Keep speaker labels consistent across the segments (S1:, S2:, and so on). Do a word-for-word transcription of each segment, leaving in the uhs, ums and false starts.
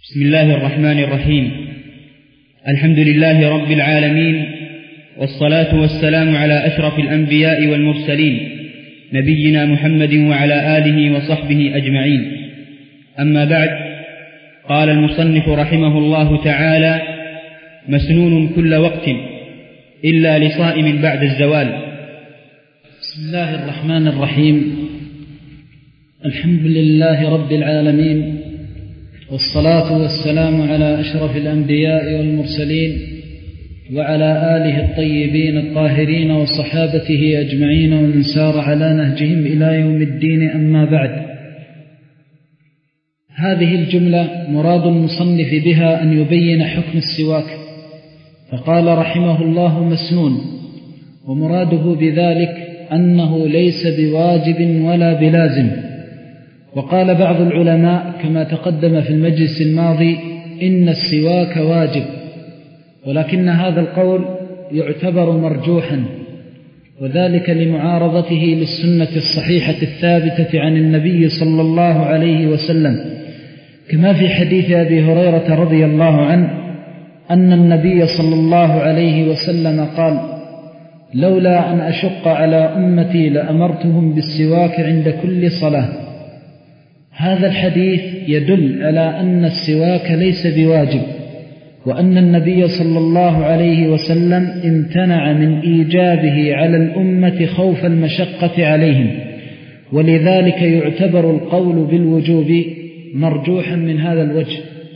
S1: بسم الله الرحمن الرحيم. الحمد لله رب العالمين، والصلاة والسلام على أشرف الأنبياء والمرسلين نبينا محمد وعلى آله وصحبه أجمعين. أما بعد، قال المصنف رحمه الله تعالى: مسنون كل وقت إلا لصائم بعد الزوال.
S2: بسم الله الرحمن الرحيم. الحمد لله رب العالمين، والصلاة والسلام على أشرف الأنبياء والمرسلين وعلى آله الطيبين الطاهرين وصحابته أجمعين ومن سار على نهجهم إلى يوم الدين. أما بعد، هذه الجملة مراد المصنف بها أن يبين حكم السواك، فقال رحمه الله: مسنون، ومراده بذلك أنه ليس بواجب ولا بلازم. وقال بعض العلماء كما تقدم في المجلس الماضي إن السواك واجب، ولكن هذا القول يعتبر مرجوحا، وذلك لمعارضته للسنة الصحيحة الثابتة عن النبي صلى الله عليه وسلم، كما في حديث أبي هريرة رضي الله عنه أن النبي صلى الله عليه وسلم قال: لولا أن أشق على أمتي لأمرتهم بالسواك عند كل صلاة. هذا الحديث يدل على أن السواك ليس بواجب، وأن النبي صلى الله عليه وسلم امتنع من إيجابه على الأمة خوف المشقة عليهم، ولذلك يعتبر القول بالوجوب مرجوحا من هذا الوجه،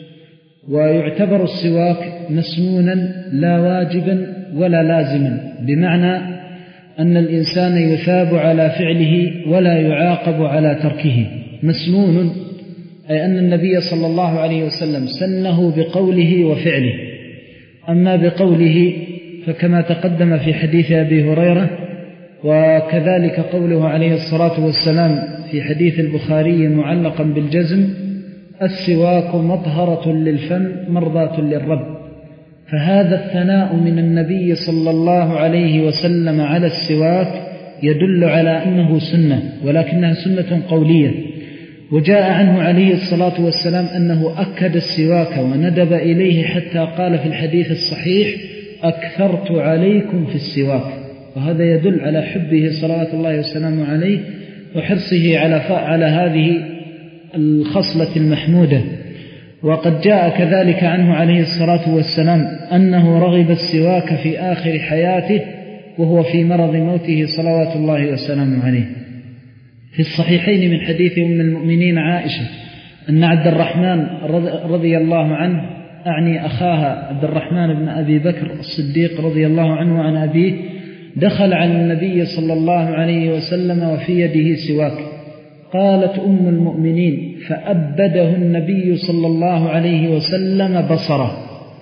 S2: ويعتبر السواك مسنونا لا واجبا ولا لازما، بمعنى أن الإنسان يثاب على فعله ولا يعاقب على تركه. مسنون أي أن النبي صلى الله عليه وسلم سنه بقوله وفعله. أما بقوله فكما تقدم في حديث أبي هريرة، وكذلك قوله عليه الصلاة والسلام في حديث البخاري معلقا بالجزم: السواك مطهرة للفم مرضاة للرب. فهذا الثناء من النبي صلى الله عليه وسلم على السواك يدل على أنه سنة، ولكنها سنة قولية. وجاء عنه عليه الصلاة والسلام أنه أكد السواك وندب إليه حتى قال في الحديث الصحيح: أكثرت عليكم في السواك. وهذا يدل على حبه صلوات الله وسلامه عليه وحرصه على على هذه الخصلة المحمودة. وقد جاء كذلك عنه عليه الصلاة والسلام أنه رغب السواك في آخر حياته وهو في مرض موته صلوات الله وسلامه عليه. في الصحيحين من حديث أم المؤمنين عائشة أن عبد الرحمن رضي الله عنه، أعني أخاها عبد الرحمن بن أبي بكر الصديق رضي الله عنه عن أبيه، دخل على النبي صلى الله عليه وسلم وفي يده سواك. قالت أم المؤمنين: فأبده النبي صلى الله عليه وسلم بصره.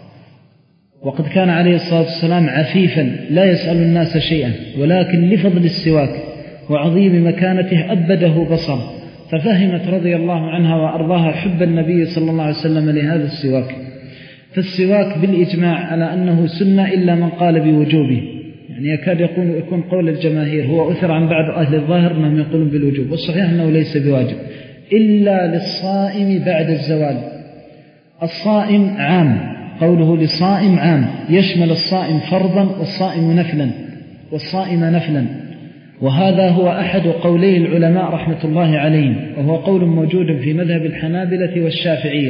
S2: وقد كان عليه الصلاة والسلام عفيفا لا يسأل الناس شيئا، ولكن لفضل السواك وعظيم مكانته أبده بصره، ففهمت رضي الله عنها وأرضاها حب النبي صلى الله عليه وسلم لهذا السواك. فالسواك بالإجماع على أنه سنة إلا من قال بوجوبه، يعني يكاد يكون يكون قول الجماهير، هو أثر عن بعض أهل الظاهر أنهم يقولون بالوجوب، والصحيح أنه ليس بواجب إلا للصائم بعد الزوال. الصائم عام، قوله لصائم عام، يشمل الصائم فرضا والصائم نفلا والصائم نفلا. وهذا هو أحد قولي العلماء رحمة الله عليهم، وهو قول موجود في مذهب الحنابلة والشافعية،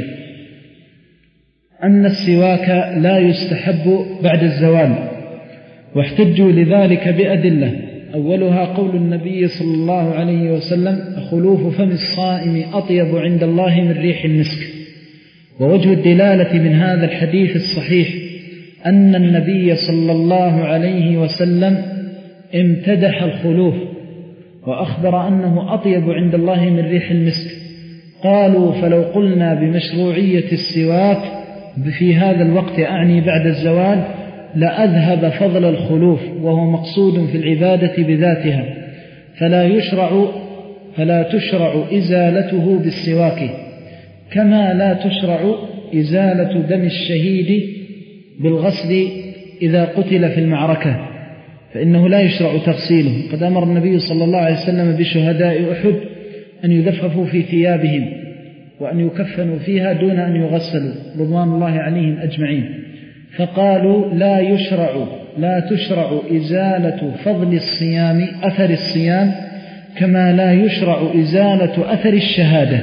S2: أن السواك لا يستحب بعد الزوال، واحتجوا لذلك بأدلة. أولها قول النبي صلى الله عليه وسلم: خلوف فم الصائم أطيب عند الله من ريح المسك. ووجه الدلالة من هذا الحديث الصحيح أن النبي صلى الله عليه وسلم امتدح الخلوف وأخبر أنه أطيب عند الله من ريح المسك. قالوا: فلو قلنا بمشروعية السواك في هذا الوقت، أعني بعد الزوال، لأذهب فضل الخلوف، وهو مقصود في العبادة بذاتها، فلا يشرع فلا تشرع إزالته بالسواك، كما لا تشرع إزالة دم الشهيد بالغسل إذا قتل في المعركة، فإنه لا يشرع تغسيله. قد أمر النبي صلى الله عليه وسلم بشهداء أحد أن يدففوا في ثيابهم، وأن يكفنوا فيها دون أن يغسلوا رضوان الله عليهم أجمعين. فقالوا لا يشرع لا تشرع إزالة فضل الصيام أثر الصيام كما لا يشرع إزالة أثر الشهادة،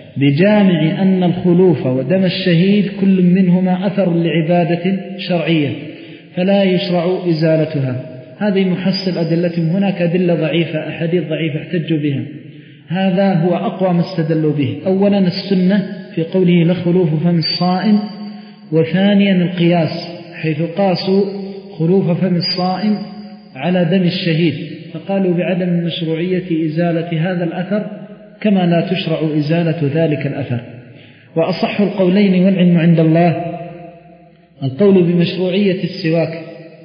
S2: بجامع أن الخلوف ودم الشهيد كل منهما أثر لعبادة شرعية فلا يشرع إزالتها. هذه محصل أدلتهم. هناك أدلة ضعيفة، أحاديث ضعيفة احتجوا بها، هذا هو أقوى ما استدلوا به. أولا السنة في قوله لخلوف فم الصائم، وثانيا القياس حيث قاسوا خلوف فم الصائم على دم الشهيد، فقالوا بعدم مشروعية إزالة هذا الأثر كما لا تشرع إزالة ذلك الأثر. وأصح القولين والعلم عند الله القول بمشروعية السواك،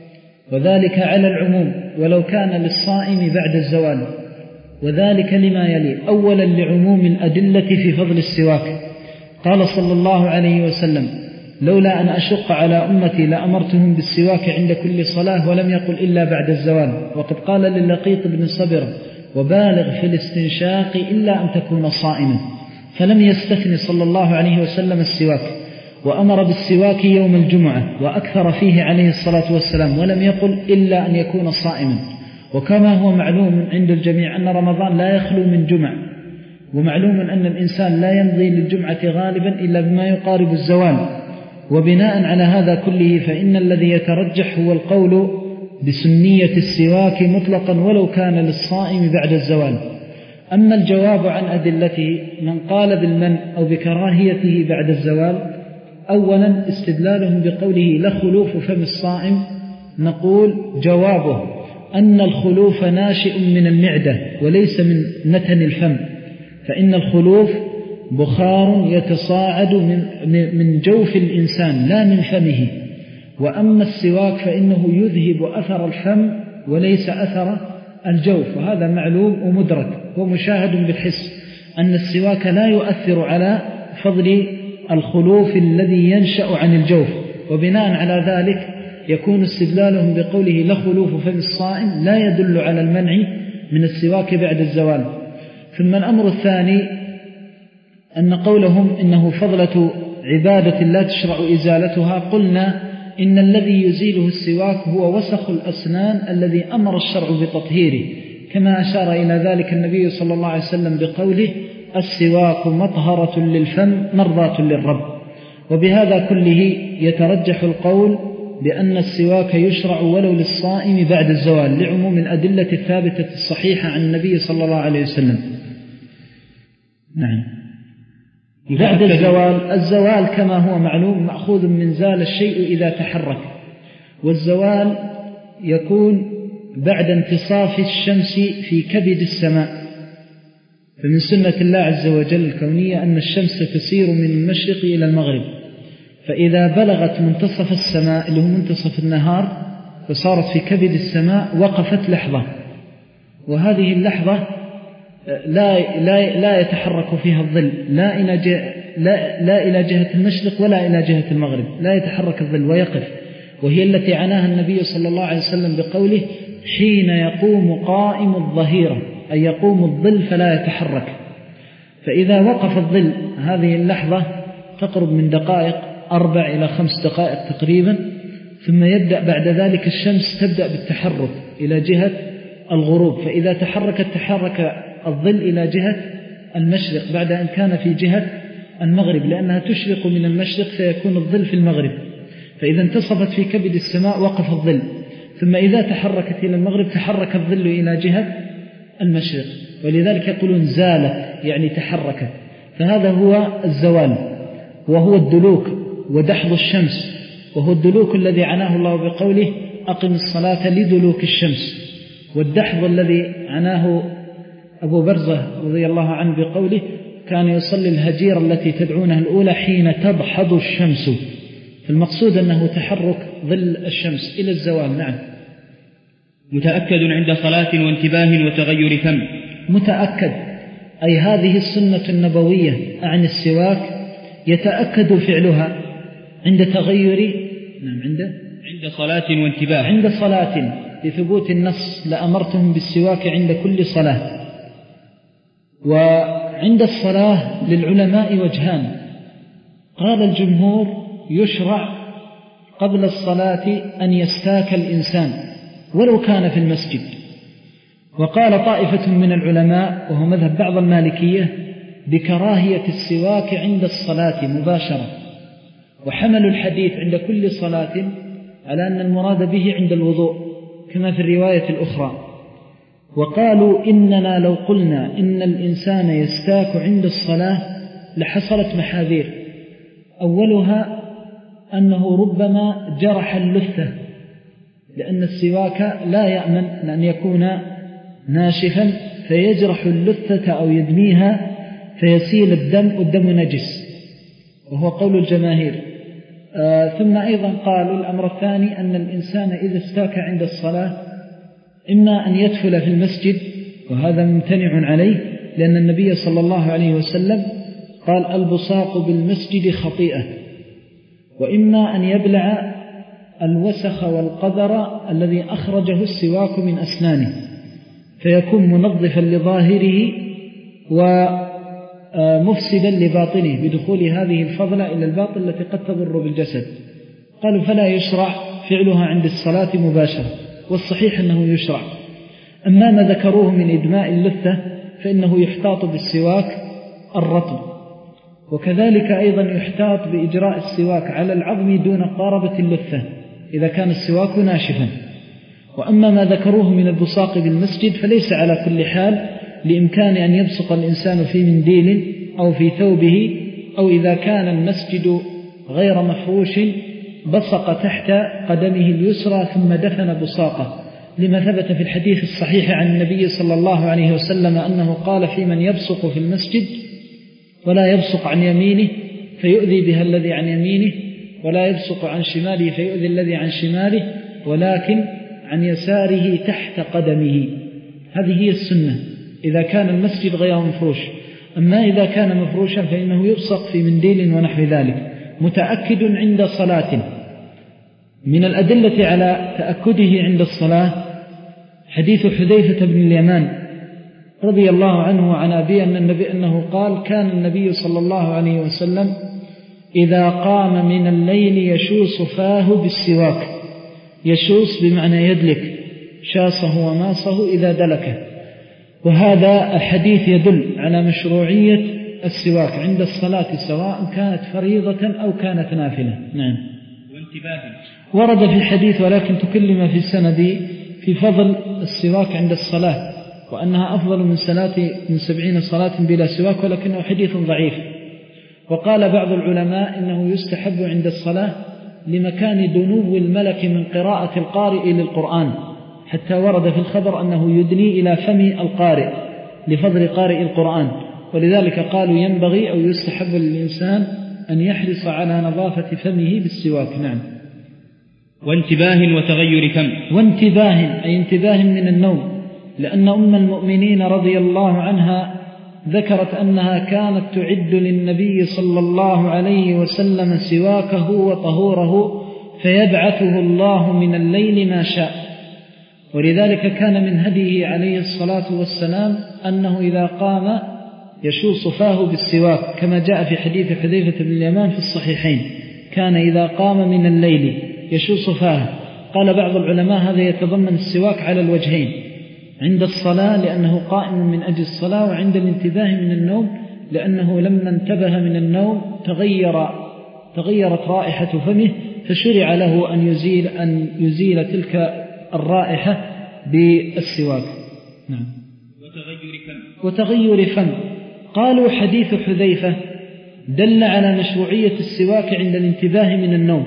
S2: وذلك على العموم ولو كان للصائم بعد الزوال، وذلك لما يلي. أولا لعموم الأدلة في فضل السواك، قال صلى الله عليه وسلم لولا أن أشق على أمتي لأمرتهم بالسواك عند كل صلاة، ولم يقل إلا بعد الزوال. وقد قال للقيط بن صبر وبالغ في الاستنشاق إلا أن تكون صائما، فلم يستثن صلى الله عليه وسلم السواك، وأمر بالسواك يوم الجمعة وأكثر فيه عليه الصلاة والسلام، ولم يقل إلا أن يكون صائما. وكما هو معلوم عند الجميع أن رمضان لا يخلو من جمع، ومعلوم أن الإنسان لا يمضي للجمعة غالبا إلا بما يقارب الزوال. وبناء على هذا كله فإن الذي يترجح هو القول بسنية السواك مطلقا ولو كان للصائم بعد الزوال. أما الجواب عن أدلته من قال بالمنع أو بكراهيته بعد الزوال، أولا استدلالهم بقوله لخلوف فم الصائم، نقول جوابه أن الخلوف ناشئ من المعدة وليس من نتن الفم، فإن الخلوف بخار يتصاعد من من جوف الإنسان لا من فمه. وأما السواك فإنه يذهب أثر الفم وليس أثر الجوف، وهذا معلوم ومدرك ومشاهد بالحس أن السواك لا يؤثر على فضل الخلوف الذي ينشأ عن الجوف. وبناء على ذلك يكون استدلالهم بقوله لخلوف فم الصائم لا يدل على المنع من السواك بعد الزوال. ثم الأمر الثاني أن قولهم إنه فضلة عبادة لا تشرع إزالتها، قلنا إن الذي يزيله السواك هو وسخ الأسنان الذي أمر الشرع بتطهيره، كما أشار إلى ذلك النبي صلى الله عليه وسلم بقوله السواك مطهرة للفم مرضاة للرب. وبهذا كله يترجح القول بأن السواك يشرع ولو للصائم بعد الزوال لعموم الأدلة الثابتة الصحيحة عن النبي صلى الله عليه وسلم. نعم. بعد الزوال، الزوال كما هو معلوم مأخوذ من زال الشيء إذا تحرك، والزوال يكون بعد انتصاف الشمس في كبد السماء. فمن سنة الله عز وجل الكونية أن الشمس تسير من المشرق إلى المغرب، فإذا بلغت منتصف السماء اللي هو منتصف النهار وصارت في كبد السماء وقفت لحظة، وهذه اللحظة لا, لا, لا يتحرك فيها الظل لا إلى, جه لا, لا إلى جهة المشرق ولا إلى جهة المغرب، لا يتحرك الظل ويقف، وهي التي عناها النبي صلى الله عليه وسلم بقوله حين يقوم قائم الظهيرة، أي يقوم الظل فلا يتحرك. فإذا وقف الظل هذه اللحظة تقرب من دقائق أربع إلى خمس دقائق تقريبا، ثم يبدأ بعد ذلك الشمس تبدأ بالتحرك إلى جهة الغروب، فإذا تحركت تحرك الظل إلى جهة المشرق بعد أن كان في جهة المغرب، لأنها تشرق من المشرق فيكون الظل في المغرب. فإذا انتصفت في كبد السماء وقف الظل، ثم إذا تحركت إلى المغرب تحرك الظل إلى جهة المشرق، ولذلك يقولون زالت يعني تحركت. فهذا هو الزوال، وهو الدلوك ودحض الشمس، وهو الدلوك الذي عناه الله بقوله أقم الصلاة لدلوك الشمس، والدحض الذي عناه أبو برزة رضي الله عنه بقوله كان يصلي الهجير التي تدعونها الأولى حين تضحض الشمس، فالمقصود أنه تحرك ظل الشمس إلى الزوال. نعم.
S1: متأكد عند صلاة وانتباه وتغير فم.
S2: متأكد أي هذه السنة النبوية عن السواك يتأكد فعلها عند تغير. نعم. عند
S1: عند صلاة وانتباه.
S2: عند صلاة بثبوت النص لأمرتهم بالسواك عند كل صلاة، عند الصلاة للعلماء وجهان. قال الجمهور يشرع قبل الصلاة أن يستاك الإنسان ولو كان في المسجد. وقال طائفة من العلماء وهو مذهب بعض المالكية بكراهية السواك عند الصلاة مباشرة، وحملوا الحديث عند كل صلاة على أن المراد به عند الوضوء كما في الرواية الأخرى. وقالوا إننا لو قلنا إن الإنسان يستاك عند الصلاة لحصلت محاذير، أولها أنه ربما جرح اللثة، لأن السواك لا يأمن أن يكون ناشفا فيجرح اللثة أو يدميها فيسيل الدم والدم نجس، وهو قول الجماهير. آه ثم أيضا قالوا الأمر الثاني أن الإنسان إذا استاك عند الصلاة إما أن يدخل في المسجد، وهذا ممتنع عليه لأن النبي صلى الله عليه وسلم قال البصاق بالمسجد خطيئة، وإما أن يبلع الوسخ والقذر الذي أخرجه السواك من أسنانه فيكون منظفا لظاهره ومفسدا لباطنه بدخول هذه الفضلة إلى الباطن التي قد تضر بالجسد. قالوا فلا يشرع فعلها عند الصلاة مباشرة، والصحيح أنه يشرع. أما ما ذكروه من إدماء اللثة فإنه يحتاط بالسواك الرطب، وكذلك أيضا يحتاط بإجراء السواك على العظم دون قاربة اللثة إذا كان السواك ناشفا. وأما ما ذكروه من البصاق بالمسجد فليس على كل حال، لإمكان أن يبصق الإنسان في منديل أو في ثوبه، أو إذا كان المسجد غير مفروش بصق تحت قدمه اليسرى ثم دفن بصاقه، لما ثبت في الحديث الصحيح عن النبي صلى الله عليه وسلم أنه قال في من يبصق في المسجد ولا يبصق عن يمينه فيؤذي بها الذي عن يمينه، ولا يبصق عن شماله فيؤذي الذي عن شماله، ولكن عن يساره تحت قدمه. هذه هي السنة إذا كان المسجد غير مفروش. أما إذا كان مفروشا فإنه يبصق في منديل ونحو ذلك. متأكد عند صلاة. من الأدلة على تأكده عند الصلاة حديث حذيفة بن اليمان رضي الله عنه عن أبي أن النبي أنه قال كان النبي صلى الله عليه وسلم إذا قام من الليل يشوص فاه بالسواك. يشوص بمعنى يدلك، شاصه وماصه إذا دلكه. وهذا الحديث يدل على مشروعية السواك عند الصلاة سواء كانت فريضة أو كانت نافلة. نعم.
S1: وانتباه
S2: ورد في الحديث ولكن تكلم في السند في فضل السواك عند الصلاة وأنها أفضل من صلاة من سبعين صلاة بلا سواك، ولكنه حديث ضعيف. وقال بعض العلماء إنه يستحب عند الصلاة لمكان دنو الملك من قراءة القارئ للقرآن، حتى ورد في الخبر أنه يدني إلى فم القارئ لفضل قارئ القرآن، ولذلك قالوا ينبغي أو يستحب للإنسان أن يحرص على نظافة فمه بالسواك. نعم.
S1: وانتباه وتغير فم.
S2: وانتباه أي انتباه من النوم، لأن أم المؤمنين رضي الله عنها ذكرت أنها كانت تعد للنبي صلى الله عليه وسلم سواكه وطهوره فيبعثه الله من الليل ما شاء. ولذلك كان من هديه عليه الصلاة والسلام أنه إذا قام يشوص فاه بالسواك كما جاء في حديث حذيفة بن اليمان في الصحيحين، كان إذا قام من الليل يشوص فاه. قال بعض العلماء هذا يتضمن السواك على الوجهين، عند الصلاة لأنه قائم من أجل الصلاة، وعند الانتباه من النوم لأنه لما انتبه من النوم تغير تغيرت رائحة فمه فشرع له أن يزيل, أن يزيل تلك الرائحة بالسواك. نعم.
S1: وتغير فم.
S2: وتغير فم. قالوا حديث حذيفة دل على مشروعية السواك عند الانتباه من النوم،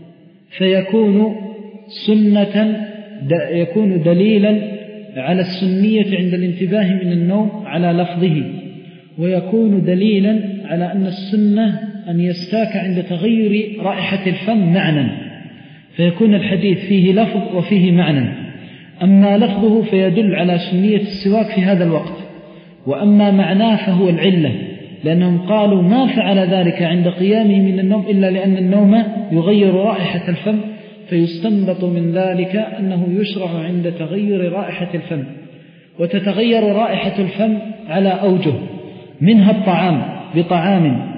S2: فيكون سنة يكون دليلا على السنية عند الانتباه من النوم على لفظه، ويكون دليلا على أن السنة أن يستاك عند تغير رائحة الفم معنى، فيكون الحديث فيه لفظ وفيه معنى. أما لفظه فيدل على سنية السواك في هذا الوقت، وأما معناه فهو العلة، لأنهم قالوا ما فعل ذلك عند قيامه من النوم إلا لأن النوم يغير رائحة الفم، فيستنبط من ذلك أنه يشرع عند تغير رائحة الفم. وتتغير رائحة الفم على أوجه، منها الطعام بطعام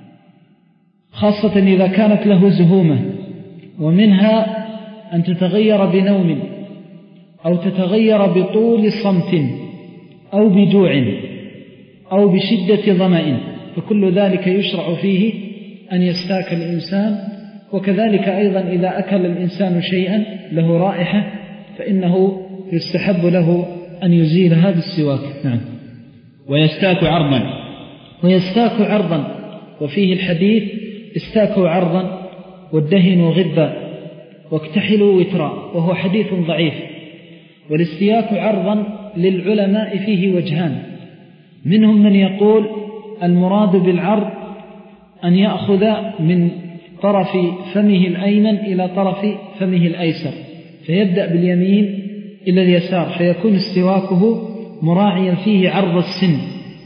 S2: خاصة إذا كانت له زهومة، ومنها أن تتغير بنوم أو تتغير بطول صمت أو بجوع أو بشدة ظمأ، فكل ذلك يشرع فيه أن يستاك الإنسان. وكذلك أيضا إذا أكل الإنسان شيئا له رائحة فإنه يستحب له أن يزيلها بالسواك. نعم.
S1: ويستاك عرضا
S2: ويستاك عرضا وفيه الحديث استاكوا عرضا وادهنوا غبا واكتحلوا وترا، وهو حديث ضعيف. والاستياك عرضا للعلماء فيه وجهان، منهم من يقول المراد بالعرض أن يأخذ من طرف فمه الأيمن إلى طرف فمه الأيسر، فيبدأ باليمين إلى اليسار، فيكون استواكه مراعيا فيه عرض السن.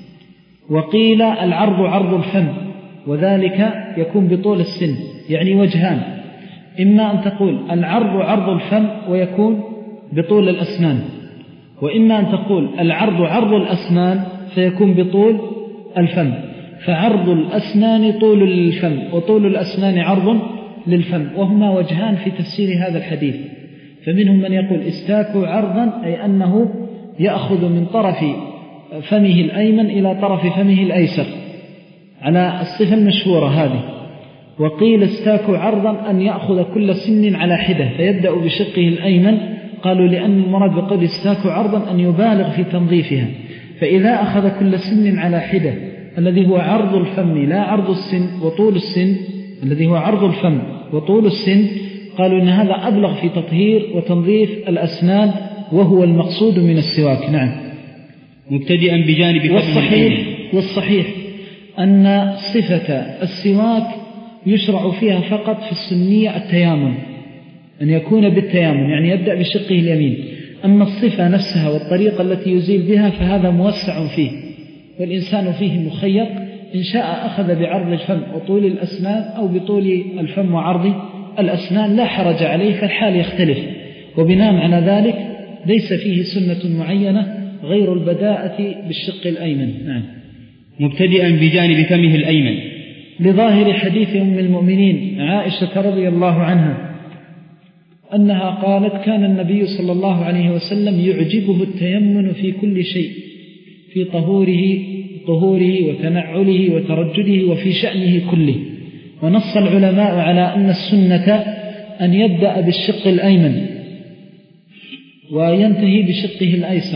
S2: وقيل العرض عرض الفم، وذلك يكون بطول السن، يعني وجهان، إما أن تقول العرض عرض الفم ويكون بطول الأسنان، وإما أن تقول العرض عرض الأسنان فيكون بطول الفم، فعرض الأسنان طول للفم وطول الأسنان عرض للفم، وهما وجهان في تفسير هذا الحديث. فمنهم من يقول استاكوا عرضا أي أنه يأخذ من طرف فمه الأيمن إلى طرف فمه الأيسر على الصفة المشهورة هذه. وقيل استاكوا عرضا أن يأخذ كل سن على حدة فيبدأ بشقه الأيمن، قالوا لأن المراد بقول استاكوا عرضا أن يبالغ في تنظيفها، فإذا أخذ كل سن على حدة الذي هو عرض الفم لا عرض السن وطول السن، الذي هو عرض الفم وطول السن، قالوا إن هذا أبلغ في تطهير وتنظيف الأسنان، وهو المقصود من السواك. نعم.
S1: مبتدئا بجانب
S2: والصحيح, والصحيح أن صفة السواك يشرع فيها فقط في السنية التيامن، أن يكون بالتيامن، يعني يبدأ بشقه اليمين. أما الصفة نفسها والطريقة التي يزيل بها فهذا موسع فيه، والإنسان فيه مخير، إن شاء أخذ بعرض الفم وطول الأسنان أو بطول الفم وعرض الأسنان لا حرج عليه، فالحال يختلف. وبناء على ذلك ليس فيه سنة معينة غير البداءة بالشق الأيمن. نعم.
S1: مبتدئا بجانب فمه الأيمن،
S2: لظاهر حديث أم المؤمنين عائشة رضي الله عنها أنها قالت كان النبي صلى الله عليه وسلم يعجبه التيمن في كل شيء، في طهوره طهوره وتنعله وترجله وفي شأنه كله. ونص العلماء على أن السنة أن يبدأ بالشق الأيمن وينتهي بشقه الأيسر،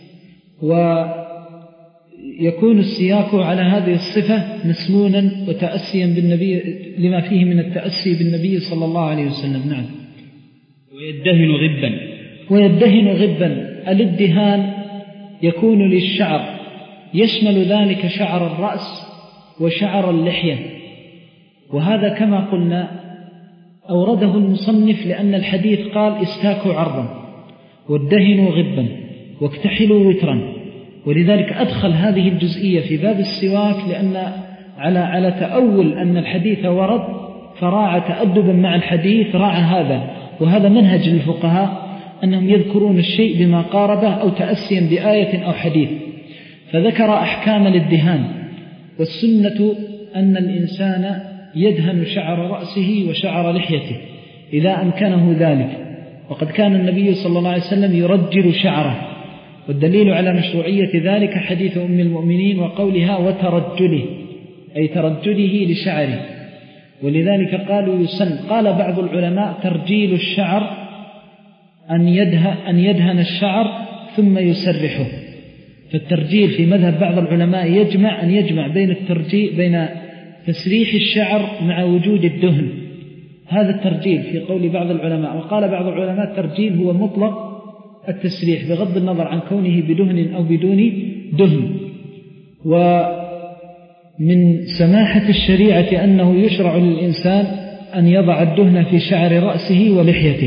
S2: ويكون السياك على هذه الصفة مسنونا وتأسيا بالنبي لما فيه من التأسي بالنبي صلى الله عليه وسلم. نعم.
S1: ويدهن غبا
S2: ويدهن غبا الادهان يكون للشعر، يشمل ذلك شعر الرأس وشعر اللحية، وهذا كما قلنا أورده المصنف لأن الحديث قال استاكوا عرضا وادهنوا غبا واكتحلوا وترا، ولذلك أدخل هذه الجزئية في باب السواك، لأن على على تأول أن الحديث ورد فراعى تأدبا مع الحديث راعى هذا. وهذا منهج للفقهاء أنهم يذكرون الشيء بما قاربه أو تأسيا بآية أو حديث، فذكر أحكام الادهان. والسنة أن الإنسان يدهن شعر رأسه وشعر لحيته إذا أمكنه ذلك، وقد كان النبي صلى الله عليه وسلم يرجل شعره، والدليل على مشروعية ذلك حديث أم المؤمنين وقولها وترجله، أي ترجله لشعره، ولذلك قالوا يسن. قال بعض العلماء ترجيل الشعر أن يدهن, أن يدهن الشعر ثم يسرحه، فالترجيل في مذهب بعض العلماء يجمع أن يجمع بين الترجيل بين تسريح الشعر مع وجود الدهن، هذا الترجيل في قول بعض العلماء. وقال بعض العلماء الترجيل هو مطلق التسريح بغض النظر عن كونه بدهن أو بدون دهن. ومن سماحة الشريعة أنه يشرع للإنسان أن يضع الدهن في شعر رأسه ولحيته،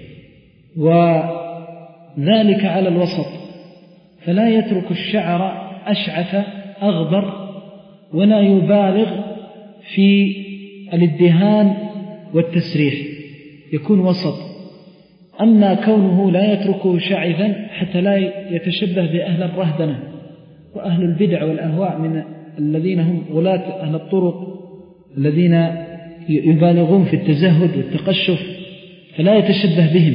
S2: وذلك على الوسط، فلا يترك الشعر أشعث أغبر ولا يبالغ في الادهان والتسريح، يكون وسط. أما كونه لا يتركه شعثا حتى لا يتشبه بأهل الرهبنة وأهل البدع والأهواء من الذين هم غلاة أهل الطرق الذين يبالغون في التزهد والتقشف، فلا يتشبه بهم.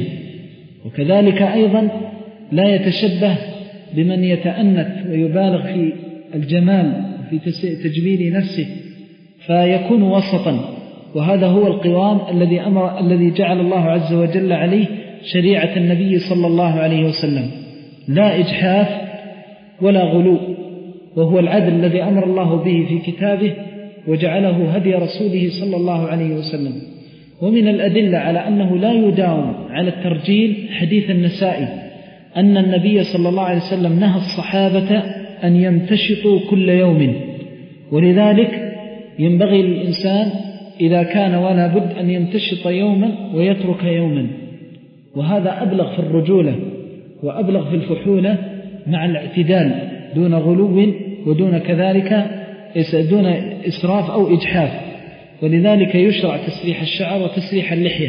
S2: وكذلك أيضا لا يتشبه بمن يتأنت ويبالغ في الجمال وفي تجميل نفسه، فيكون وسطا. وهذا هو القوام الذي أمر الذي جعل الله عز وجل عليه شريعة النبي صلى الله عليه وسلم، لا إجحاف ولا غلو، وهو العدل الذي أمر الله به في كتابه وجعله هدي رسوله صلى الله عليه وسلم. ومن الأدلة على أنه لا يداوم على الترجيل حديث النسائي أن النبي صلى الله عليه وسلم نهى الصحابة أن يمتشطوا كل يوم، ولذلك ينبغي للإنسان إذا كان ولا بد أن يمتشط يوما ويترك يوما، وهذا أبلغ في الرجولة وأبلغ في الفحولة مع الاعتدال دون غلو ودون كذلك دون إسراف أو إجحاف. ولذلك يشرع تسريح الشعر وتسريح اللحية،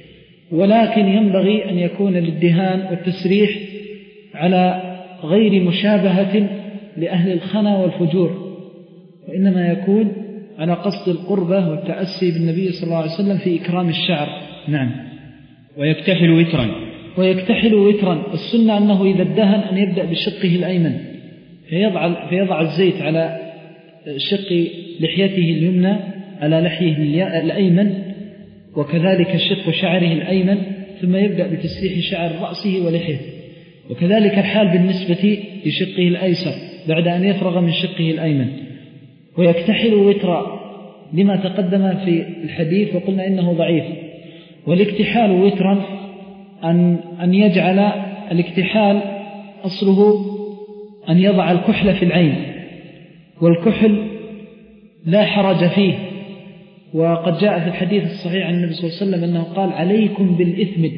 S2: ولكن ينبغي أن يكون الادهان والتسريح على غير مشابهة لأهل الخنا والفجور، وإنما يكون على قصد القربة والتأسي بالنبي صلى الله عليه وسلم في إكرام الشعر. نعم.
S1: ويكتحل وترا
S2: ويكتحل وترا السنة أنه إذا ادهن أن يبدأ بشقه الأيمن، فيضع, فيضع الزيت على شق لحيته اليمنى على لحيه الأيمن، وكذلك شق شعره الأيمن، ثم يبدأ بتسريح شعر رأسه ولحيته. وكذلك الحال بالنسبة لشقه الأيسر بعد أن يفرغ من شقه الأيمن. ويكتحل وترا لما تقدم في الحديث وقلنا إنه ضعيف. والاكتحال وترا أن, أن يجعل الاكتحال أصله أن يضع الكحل في العين، والكحل لا حرج فيه، وقد جاء في الحديث الصحيح عن النبي صلى الله عليه وسلم أنه قال: عليكم بالإثمد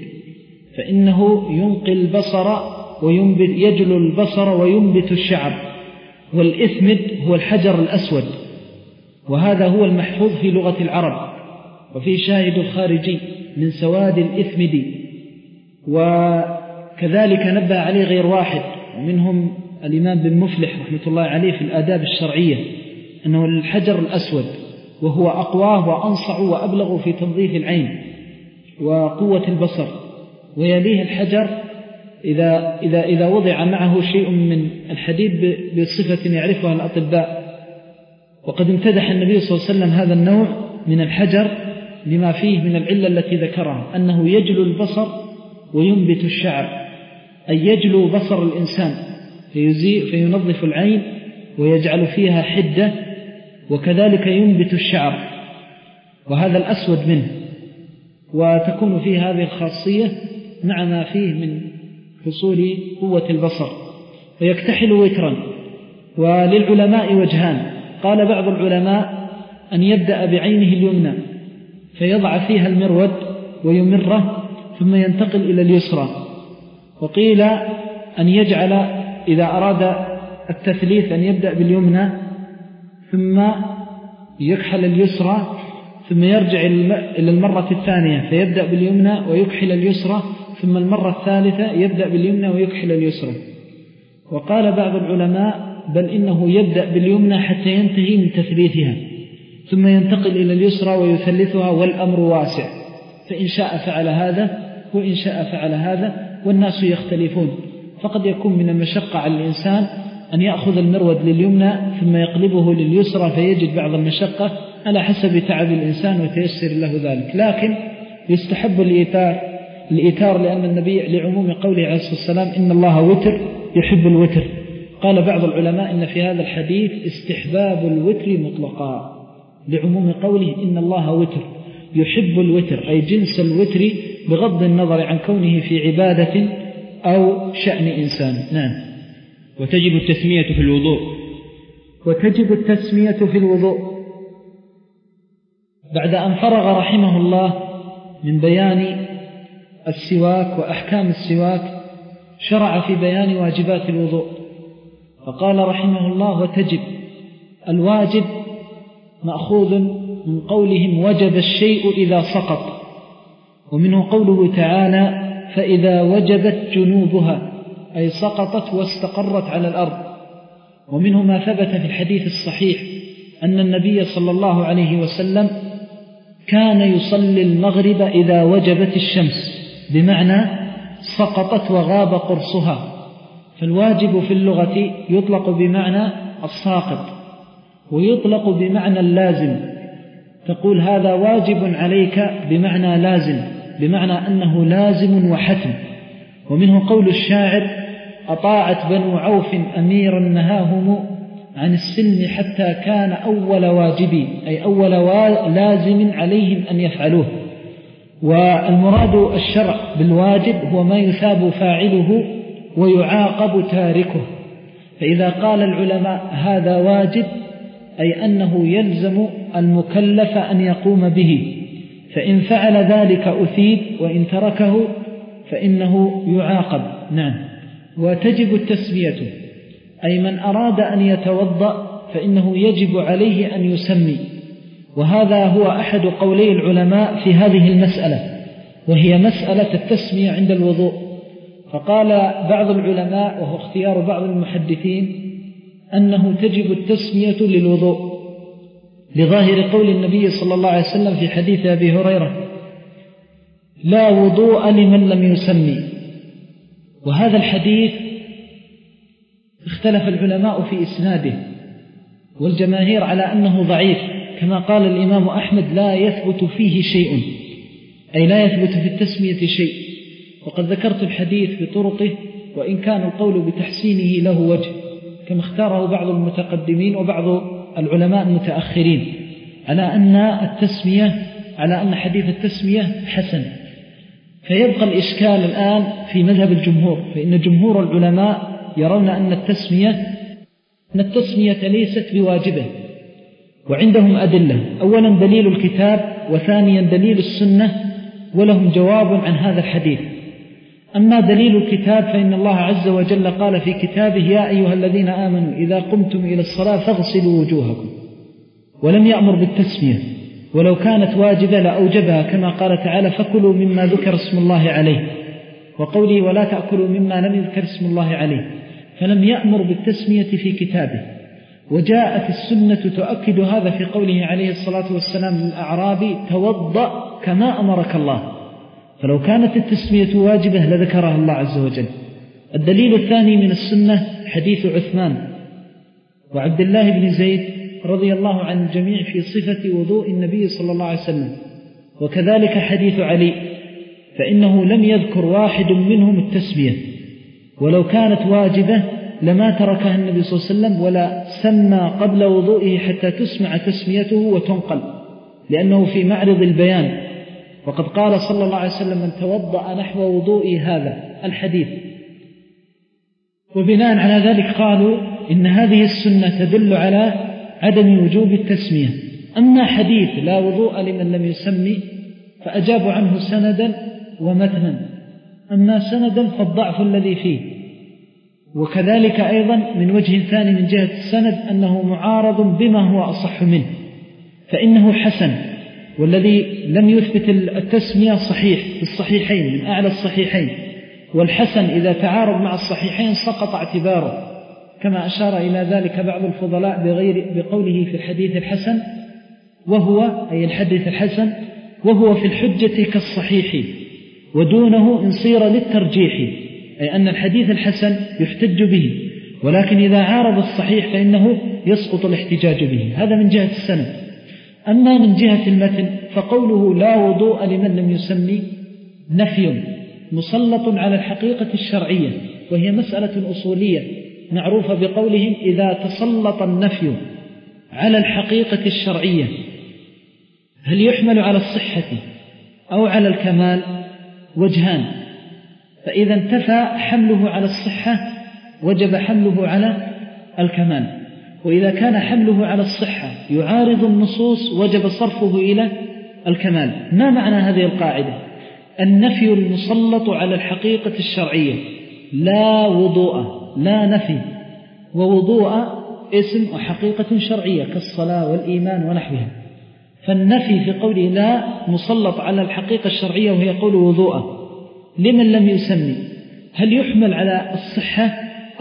S2: فإنه ينقي البصر وينبت يجلو البصر وينبت الشعر. والإثمد هو الحجر الأسود، وهذا هو المحفوظ في لغة العرب، وفي شاهد الخارجي من سواد الإثمد. وكذلك نبه عليه غير واحد، منهم الإمام بن مفلح رحمة الله عليه في الآداب الشرعية، أنه الحجر الأسود، وهو أقواه وأنصع وأبلغ في تنظيف العين وقوة البصر. ويليه الحجر إذا, إذا, إذا وضع معه شيء من الحديد بصفة يعرفها الأطباء. وقد امتدح النبي صلى الله عليه وسلم هذا النوع من الحجر لما فيه من العلة التي ذكرها، أنه يجلو البصر وينبت الشعر، أي يجلو بصر الإنسان فيزيء فينظف العين ويجعل فيها حدة، وكذلك ينبت الشعر، وهذا الأسود منه. وتكون فيه هذه الخاصية مع ما فيه من حصول قوة البصر. ويكتحل وترا. وللعلماء وجهان، قال بعض العلماء أن يبدأ بعينه اليمنى فيضع فيها المرود ويمره ثم ينتقل إلى اليسرى، وقيل أن يجعل إذا أراد التثليث أن يبدأ باليمنى ثم يكحل اليسرى ثم يرجع إلى المرة الثانية فيبدأ باليمنى ويكحل اليسرى، ثم المرة الثالثة يبدأ باليمنى ويكحل اليسرى. وقال بعض العلماء بل إنه يبدأ باليمنى حتى ينتهي من تثليثها ثم ينتقل إلى اليسرى ويثلثها، والأمر واسع، فإن شاء فعل هذا وإن شاء فعل هذا، والناس يختلفون. فقد يكون من المشقة على الإنسان أن يأخذ المرود لليمنى ثم يقلبه لليسرى فيجد بعض المشقة على حسب تعب الإنسان وتيسر له ذلك، لكن يستحب الإيثار الإيثار لأن النبي لعموم قوله عليه الصلاة والسلام إن الله وتر يحب الوتر. قال بعض العلماء إن في هذا الحديث استحباب الوتر مطلقا لعموم قوله إن الله وتر يحب الوتر، أي جنس الوتر بغض النظر عن كونه في عبادة أو شأن إنسان. نعم.
S1: وتجب التسمية في الوضوء.
S2: وتجب التسمية في الوضوء. بعد أن فرغ رحمه الله من بيان السواك وأحكام السواك شرع في بيان واجبات الوضوء، فقال رحمه الله وتجب. الواجب مأخوذ من قولهم وجب الشيء إذا سقط، ومنه قوله تعالى فإذا وجبت جنوبها، أي سقطت واستقرت على الأرض. ومنه ما ثبت في الحديث الصحيح أن النبي صلى الله عليه وسلم كان يصلي المغرب إذا وجبت الشمس، بمعنى سقطت وغاب قرصها. فالواجب في اللغة يطلق بمعنى الساقط ويطلق بمعنى اللازم. تقول هذا واجب عليك بمعنى لازم، بمعنى أنه لازم وحتم. ومنه قول الشاعر: أطاعت بنو عوف أميرا نهاهم عن السلم حتى كان أول واجبي، أي أول لازم عليهم أن يفعلوه. والمراد الشرع بالواجب هو ما يثاب فاعله ويعاقب تاركه. فإذا قال العلماء هذا واجب أي أنه يلزم المكلف أن يقوم به، فإن فعل ذلك أثيب وإن تركه فإنه يعاقب. نعم. وتجب التسمية، أي من أراد أن يتوضأ فإنه يجب عليه أن يسمي، وهذا هو أحد قولي العلماء في هذه المسألة، وهي مسألة التسمية عند الوضوء. فقال بعض العلماء وهو اختيار بعض المحدثين أنه تجب التسمية للوضوء، لظاهر قول النبي صلى الله عليه وسلم في حديث أبي هريرة: لا وضوء لمن لم يسمي. وهذا الحديث اختلف العلماء في إسناده، والجماهير على أنه ضعيف، كما قال الإمام أحمد: لا يثبت فيه شيء، أي لا يثبت في التسمية شيء. وقد ذكرت الحديث بطرقه، وإن كان القول بتحسينه له وجه، كما اختاره بعض المتقدمين وبعض العلماء المتأخرين، على أن التسمية على أن حديث التسمية حسن. فيبقى الإشكال الآن في مذهب الجمهور، فإن جمهور العلماء يرون أن التسمية أن التسمية ليست بواجبة، وعندهم أدلة: أولا دليل الكتاب، وثانيا دليل السنة، ولهم جواب عن هذا الحديث. أما دليل الكتاب فإن الله عز وجل قال في كتابه: يا أيها الذين آمنوا إذا قمتم إلى الصلاة فاغسلوا وجوهكم، ولم يأمر بالتسمية، ولو كانت واجبة لأوجبها، كما قال تعالى: فكلوا مما ذكر اسم الله عليه، وقوله: ولا تأكلوا مما لم يذكر اسم الله عليه. فلم يأمر بالتسمية في كتابه. وجاءت السنة تؤكد هذا في قوله عليه الصلاة والسلام للأعرابي: توضأ كما أمرك الله. فلو كانت التسمية واجبة لذكرها الله عز وجل. الدليل الثاني من السنة حديث عثمان وعبد الله بن زيد رضي الله عن الجميع في صفة وضوء النبي صلى الله عليه وسلم، وكذلك حديث علي، فإنه لم يذكر واحد منهم التسمية، ولو كانت واجبة لما تركها النبي صلى الله عليه وسلم ولا سمى قبل وضوئه حتى تسمع تسميته وتنقل، لأنه في معرض البيان. وقد قال صلى الله عليه وسلم: من توضأ نحو وضوئي هذا الحديث. وبناء على ذلك قالوا إن هذه السنة تدل على عدم وجوب التسمية. أما حديث لا وضوء لمن لم يسمي فأجابوا عنه سندا ومتنا. أما سندا فالضعف الذي فيه، وكذلك أيضا من وجه ثاني من جهة السند أنه معارض بما هو أصح منه، فإنه حسن، والذي لم يثبت التسمية صحيح في الصحيحين من أعلى الصحيحين، والحسن إذا تعارض مع الصحيحين سقط اعتباره، كما أشار إلى ذلك بعض الفضلاء بغير بقوله في الحديث الحسن وهو أي الحديث الحسن وهو في الحجة كالصحيح، ودونه إن صير للترجيح، أي أن الحديث الحسن يحتج به، ولكن إذا عارض الصحيح فإنه يسقط الاحتجاج به. هذا من جهة السند. أما من جهة المتن فقوله لا وضوء لمن لم يسمي نفي مسلط على الحقيقة الشرعية، وهي مسألة أصولية معروفة بقولهم: إذا تسلط النفي على الحقيقة الشرعية هل يحمل على الصحة أو على الكمال؟ وجهان. فإذا انتفى حمله على الصحة وجب حمله على الكمال، وإذا كان حمله على الصحة يعارض النصوص وجب صرفه إلى الكمال. ما معنى هذه القاعدة؟ النفي المسلط على الحقيقة الشرعية، لا وضوء، لا نفي، ووضوء اسم وحقيقة شرعية كالصلاة والإيمان ونحوها. فالنفي في قوله لا مسلط على الحقيقة الشرعية وهي قول وضوء لمن لم يسمي، هل يحمل على الصحة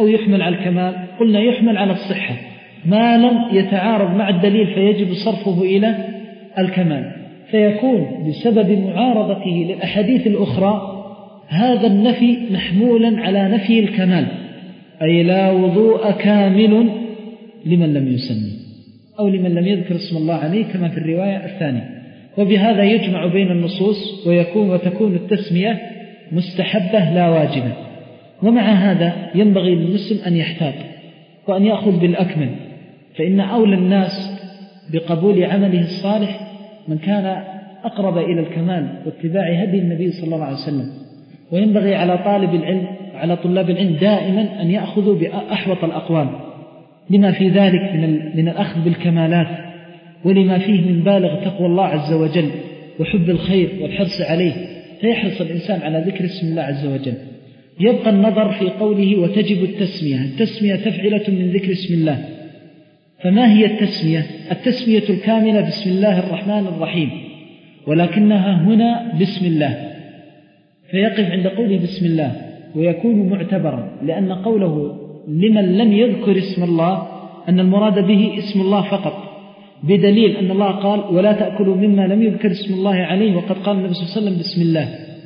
S2: أو يحمل على الكمال؟ قلنا يحمل على الصحة ما لم يتعارض مع الدليل فيجب صرفه إلى الكمال، فيكون بسبب معارضته للأحاديث الأخرى هذا النفي محمولا على نفي الكمال، أي لا وضوء كامل لمن لم يسمي أو لمن لم يذكر اسم الله عليه كما في الرواية الثانية. وبهذا يجمع بين النصوص ويكون وتكون التسمية مستحبة لا واجبة. ومع هذا ينبغي للمسلم أن يحتاط وأن يأخذ بالأكمل، فإن أولى الناس بقبول عمله الصالح من كان أقرب إلى الكمال واتباع هدي النبي صلى الله عليه وسلم. وينبغي على طالب العلم على طلاب العلم دائما أن يأخذوا بأحوط الأقوال لما في ذلك من من الأخذ بالكمالات، ولما فيه من بالغ تقوى الله عز وجل وحب الخير والحرص عليه، فيحرص الإنسان على ذكر اسم الله عز وجل. يبقى النظر في قوله وتجب التسمية، التسمية تفعلة من ذكر اسم الله، فما هي التسمية؟ التسمية الكاملة بسم الله الرحمن الرحيم، ولكنها هنا بسم الله، فيقف عند قوله بسم الله ويكون معتبرا، لأن قوله لمن لم يذكر اسم الله أن المراد به اسم الله فقط، بدليل أن الله قال ولا تأكلوا مما لم يذكر اسم الله عليه، وقد قال النبي صلى الله عليه وسلم بسم الله.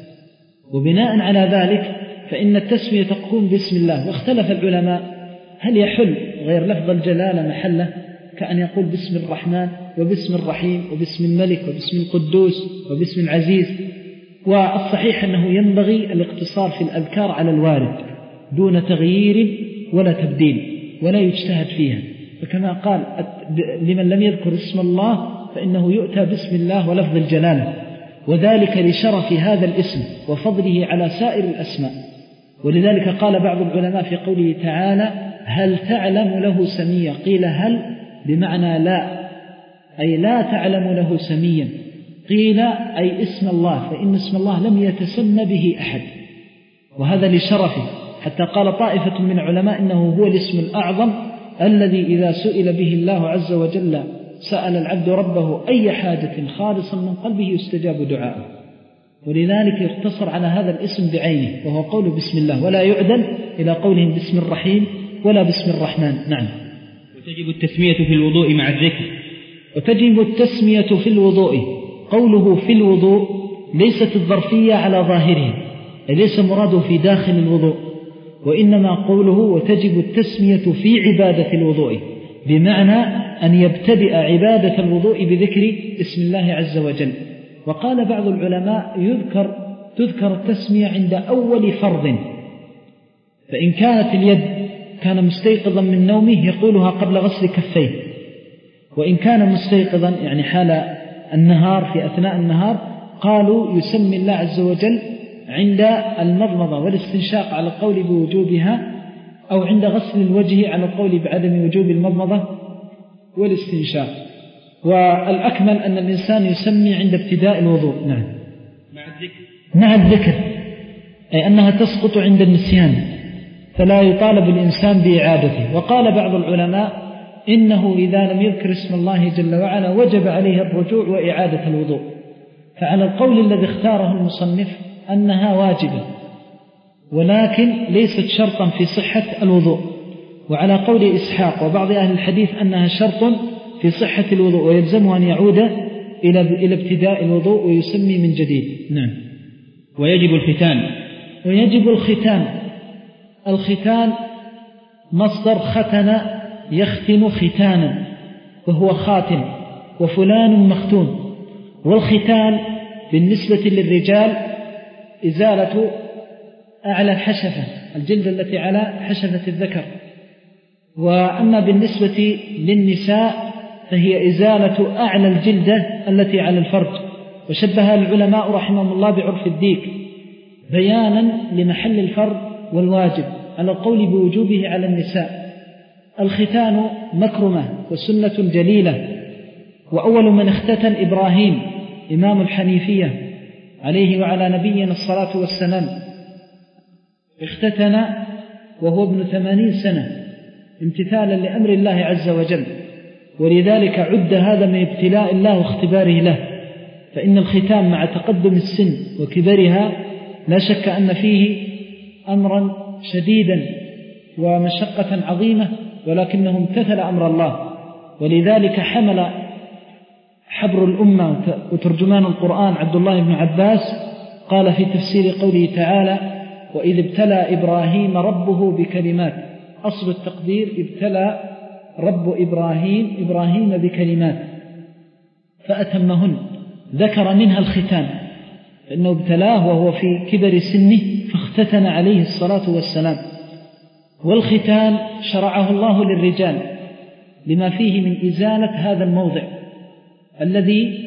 S2: وبناء على ذلك فإن التسمية تقوم باسم الله. واختلف العلماء هل يحل غير لفظ الجلالة محله كأن يقول باسم الرحمن وباسم الرحيم وباسم الملك وباسم القدوس وباسم العزيز. والصحيح أنه ينبغي الاقتصار في الأذكار على الوارد دون تغيير ولا تبديل ولا يجتهد فيها، فكما قال لمن لم يذكر اسم الله فإنه يؤتى باسم الله ولفظ الجلالة، وذلك لشرف هذا الاسم وفضله على سائر الأسماء. ولذلك قال بعض العلماء في قوله تعالى هل تعلم له سميا، قيل هل بمعنى لا، أي لا تعلم له سميا، قيل أي اسم الله، فإن اسم الله لم يتسمى به أحد، وهذا لشرفه، حتى قال طائفة من العلماء إنه هو الاسم الأعظم الذي إذا سئل به الله عز وجل سأل العبد ربه أي حاجة خالصا من قلبه يستجاب دعاءه. ولذلك يقتصر على هذا الاسم بعينه وهو قول بسم الله، ولا يعدل إلى قولهم بسم الرحيم ولا بسم الرحمن. نعم.
S1: وتجب التسمية في الوضوء مع الذكر.
S2: وتجب التسمية في الوضوء، قوله في الوضوء ليست الظرفية على ظاهره، ليس مراده في داخل الوضوء، وإنما قوله وتجب التسمية في عبادة الوضوء، بمعنى أن يبتدئ عبادة الوضوء بذكر اسم الله عز وجل. وقال بعض العلماء يذكر تذكر التسمية عند أول فرض، فإن كانت اليد كان مستيقظا من نومه يقولها قبل غسل كفيه، وإن كان مستيقظا يعني حال النهار في أثناء النهار قالوا يسمي الله عز وجل عند المضمضة والاستنشاق على القول بوجوبها، أو عند غسل الوجه على القول بعدم وجوب المضمضة والاستنشاق. والأكمل أن الإنسان يسمي عند ابتداء الوضوء. نعم.
S1: مع الذكر.
S2: مع الذكر، أي أنها تسقط عند النسيان فلا يطالب الإنسان بإعادته. وقال بعض العلماء إنه إذا لم يذكر اسم الله جل وعلا وجب عليه الرجوع وإعادة الوضوء، فعلى القول الذي اختاره المصنف أنها واجبة ولكن ليست شرطا في صحة الوضوء، وعلى قول إسحاق وبعض أهل الحديث أنها شرط في صحة الوضوء ويلزمه أن يعود إلى إلى ابتداء الوضوء ويسمي من جديد. نعم.
S1: ويجب الختان.
S2: ويجب الختان. الختان مصدر ختن يختن ختانا، وهو خاتم، وفلان مختون. والختان بالنسبة للرجال إزالة أعلى الحشفة، الجلد التي على حشفة الذكر، وأما بالنسبة للنساء فهي إزالة أعلى الجلدة التي على الفرج. وشبه العلماء رحمهم الله بعرف الديك بيانا لمحل الفرض والواجب على القول بوجوبه على النساء. الختان مكرمة وسنة جليلة، وأول من اختتن إبراهيم إمام الحنيفية عليه وعلى نبينا الصلاة والسلام، اختتن وهو ابن ثمانين سنة امتثالا لأمر الله عز وجل، ولذلك عد هذا من ابتلاء الله واختباره له، فإن الختان مع تقدم السن وكبرها لا شك أن فيه أمرا شديدا ومشقة عظيمة، ولكنه امتثل أمر الله، ولذلك حمل حبر الأمة وترجمان القرآن عبد الله بن عباس قال في تفسير قوله تعالى: وإذ ابتلى إبراهيم ربه بكلمات. أصل التقدير ابتلى رب إبراهيم إبراهيم بكلمات فأتمهن، ذكر منها الختان، فإنه ابتلاه وهو في كبر سنه فاختتن عليه الصلاة والسلام. والختان شرعه الله للرجال لما فيه من إزالة هذا الموضع الذي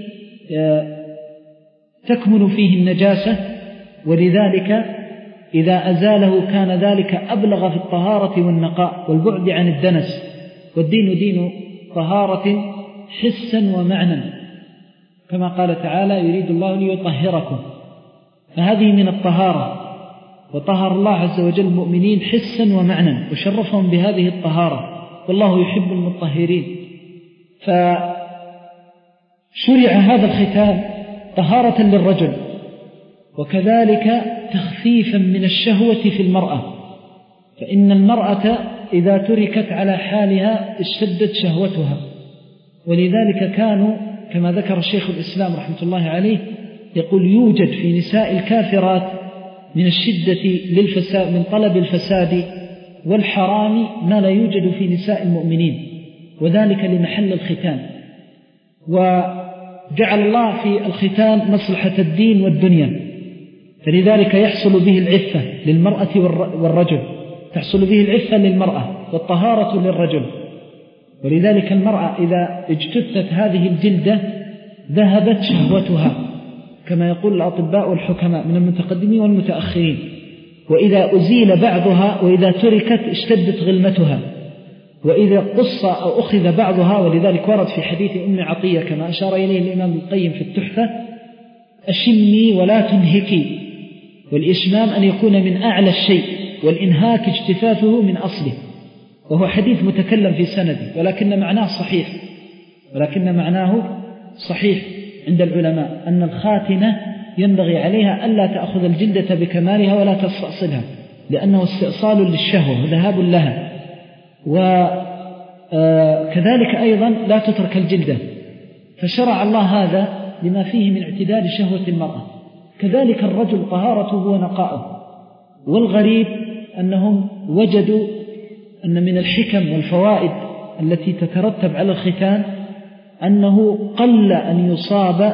S2: تكمن فيه النجاسة، ولذلك إذا أزاله كان ذلك أبلغ في الطهارة والنقاء والبعد عن الدنس. والدين دين طهارة حسا ومعنى، كما قال تعالى: يريد الله ليطهركم، فهذه من الطهارة، وطهر الله عز وجل المؤمنين حسا ومعنى وشرفهم بهذه الطهارة، والله يحب المطهرين. فشرع هذا الختان طهارة للرجل، وكذلك تخفيفا من الشهوة في المرأة، فإن المرأة إذا تركت على حالها اشتدت شهوتها، ولذلك كانوا كما ذكر الشيخ الإسلام رحمة الله عليه يقول: يوجد في نساء الكافرات من الشدة للفساد من طلب الفساد والحرام ما لا يوجد في نساء المؤمنين، وذلك لمحل الختان. وجعل الله في الختان مصلحة الدين والدنيا، فلذلك يحصل به العفة للمرأة والرجل، تحصل به العفة للمرأة والطهارة للرجل. ولذلك المرأة إذا اجتثت هذه الجلدة ذهبت شهوتها، كما يقول الأطباء والحكماء من المتقدمين والمتأخرين، وإذا أزيل بعضها وإذا تركت اشتدت غلمتها، وإذا قص أو أخذ بعضها. ولذلك ورد في حديث أم عطية كما أشار إليه الإمام القيم في التحفة: أشمي ولا تنهكي. والإشمام أن يكون من أعلى الشيء، والإنهاك اجتثاثه من أصله، وهو حديث متكلم في سنده، ولكن معناه صحيح ولكن معناه صحيح عند العلماء أن الخاتنة ينبغي عليها ألا تأخذ الجلدة بكمالها ولا تستأصلها، لأنه استئصال للشهوة وذهاب لها. وكذلك أيضا لا تترك الجلدة، فشرع الله هذا لما فيه من اعتدال شهوة المرأة. كذلك الرجل طهارته ونقاؤه. والغريب أنهم وجدوا أن من الحكم والفوائد التي تترتب على الختان أنه قل أن يصاب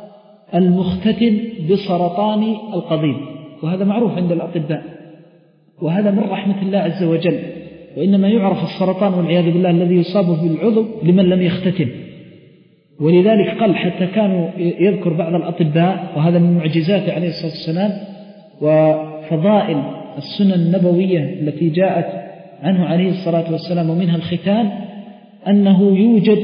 S2: المختتن بسرطان القضيب، وهذا معروف عند الأطباء، وهذا من رحمة الله عز وجل. وإنما يعرف السرطان والعياذ بالله الذي يصاب بالعضو لمن لم يختتن، ولذلك قال حتى كانوا يذكر بعض الأطباء، وهذا من معجزاته عليه الصلاة والسلام وفضائل السنن النبوية التي جاءت عنه عليه الصلاة والسلام ومنها الختان، أنه يوجد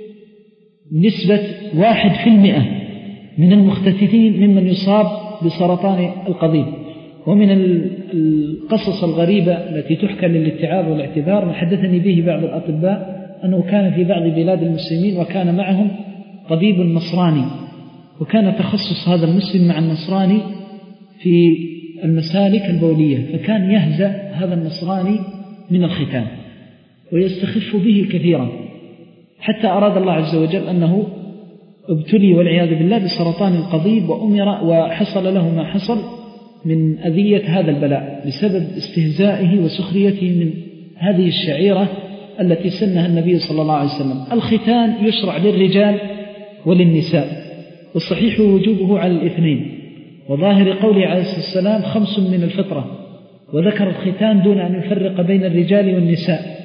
S2: نسبة واحد في المئة من المختتنين ممن يصاب بسرطان القضيب. ومن القصص الغريبة التي تحكى للاتعاظ والاعتذار ما حدثني به بعض الأطباء أنه كان في بعض بلاد المسلمين وكان معهم طبيب نصراني، وكان تخصص هذا المسلم مع النصراني في المسالك البولية، فكان يهزأ هذا النصراني من الختان ويستخف به كثيرا، حتى أراد الله عز وجل أنه ابتلي والعياذ بالله بسرطان القضيب، وأمر وحصل له ما حصل من أذية هذا البلاء بسبب استهزائه وسخريته من هذه الشعيرة التي سنها النبي صلى الله عليه وسلم. الختان يشرع للرجال وللنساء، والصحيح وجوبه على الاثنين، وظاهر قوله عليه الصلاة والسلام: خمس من الفطرة، وذكر الختان دون أن يفرق بين الرجال والنساء،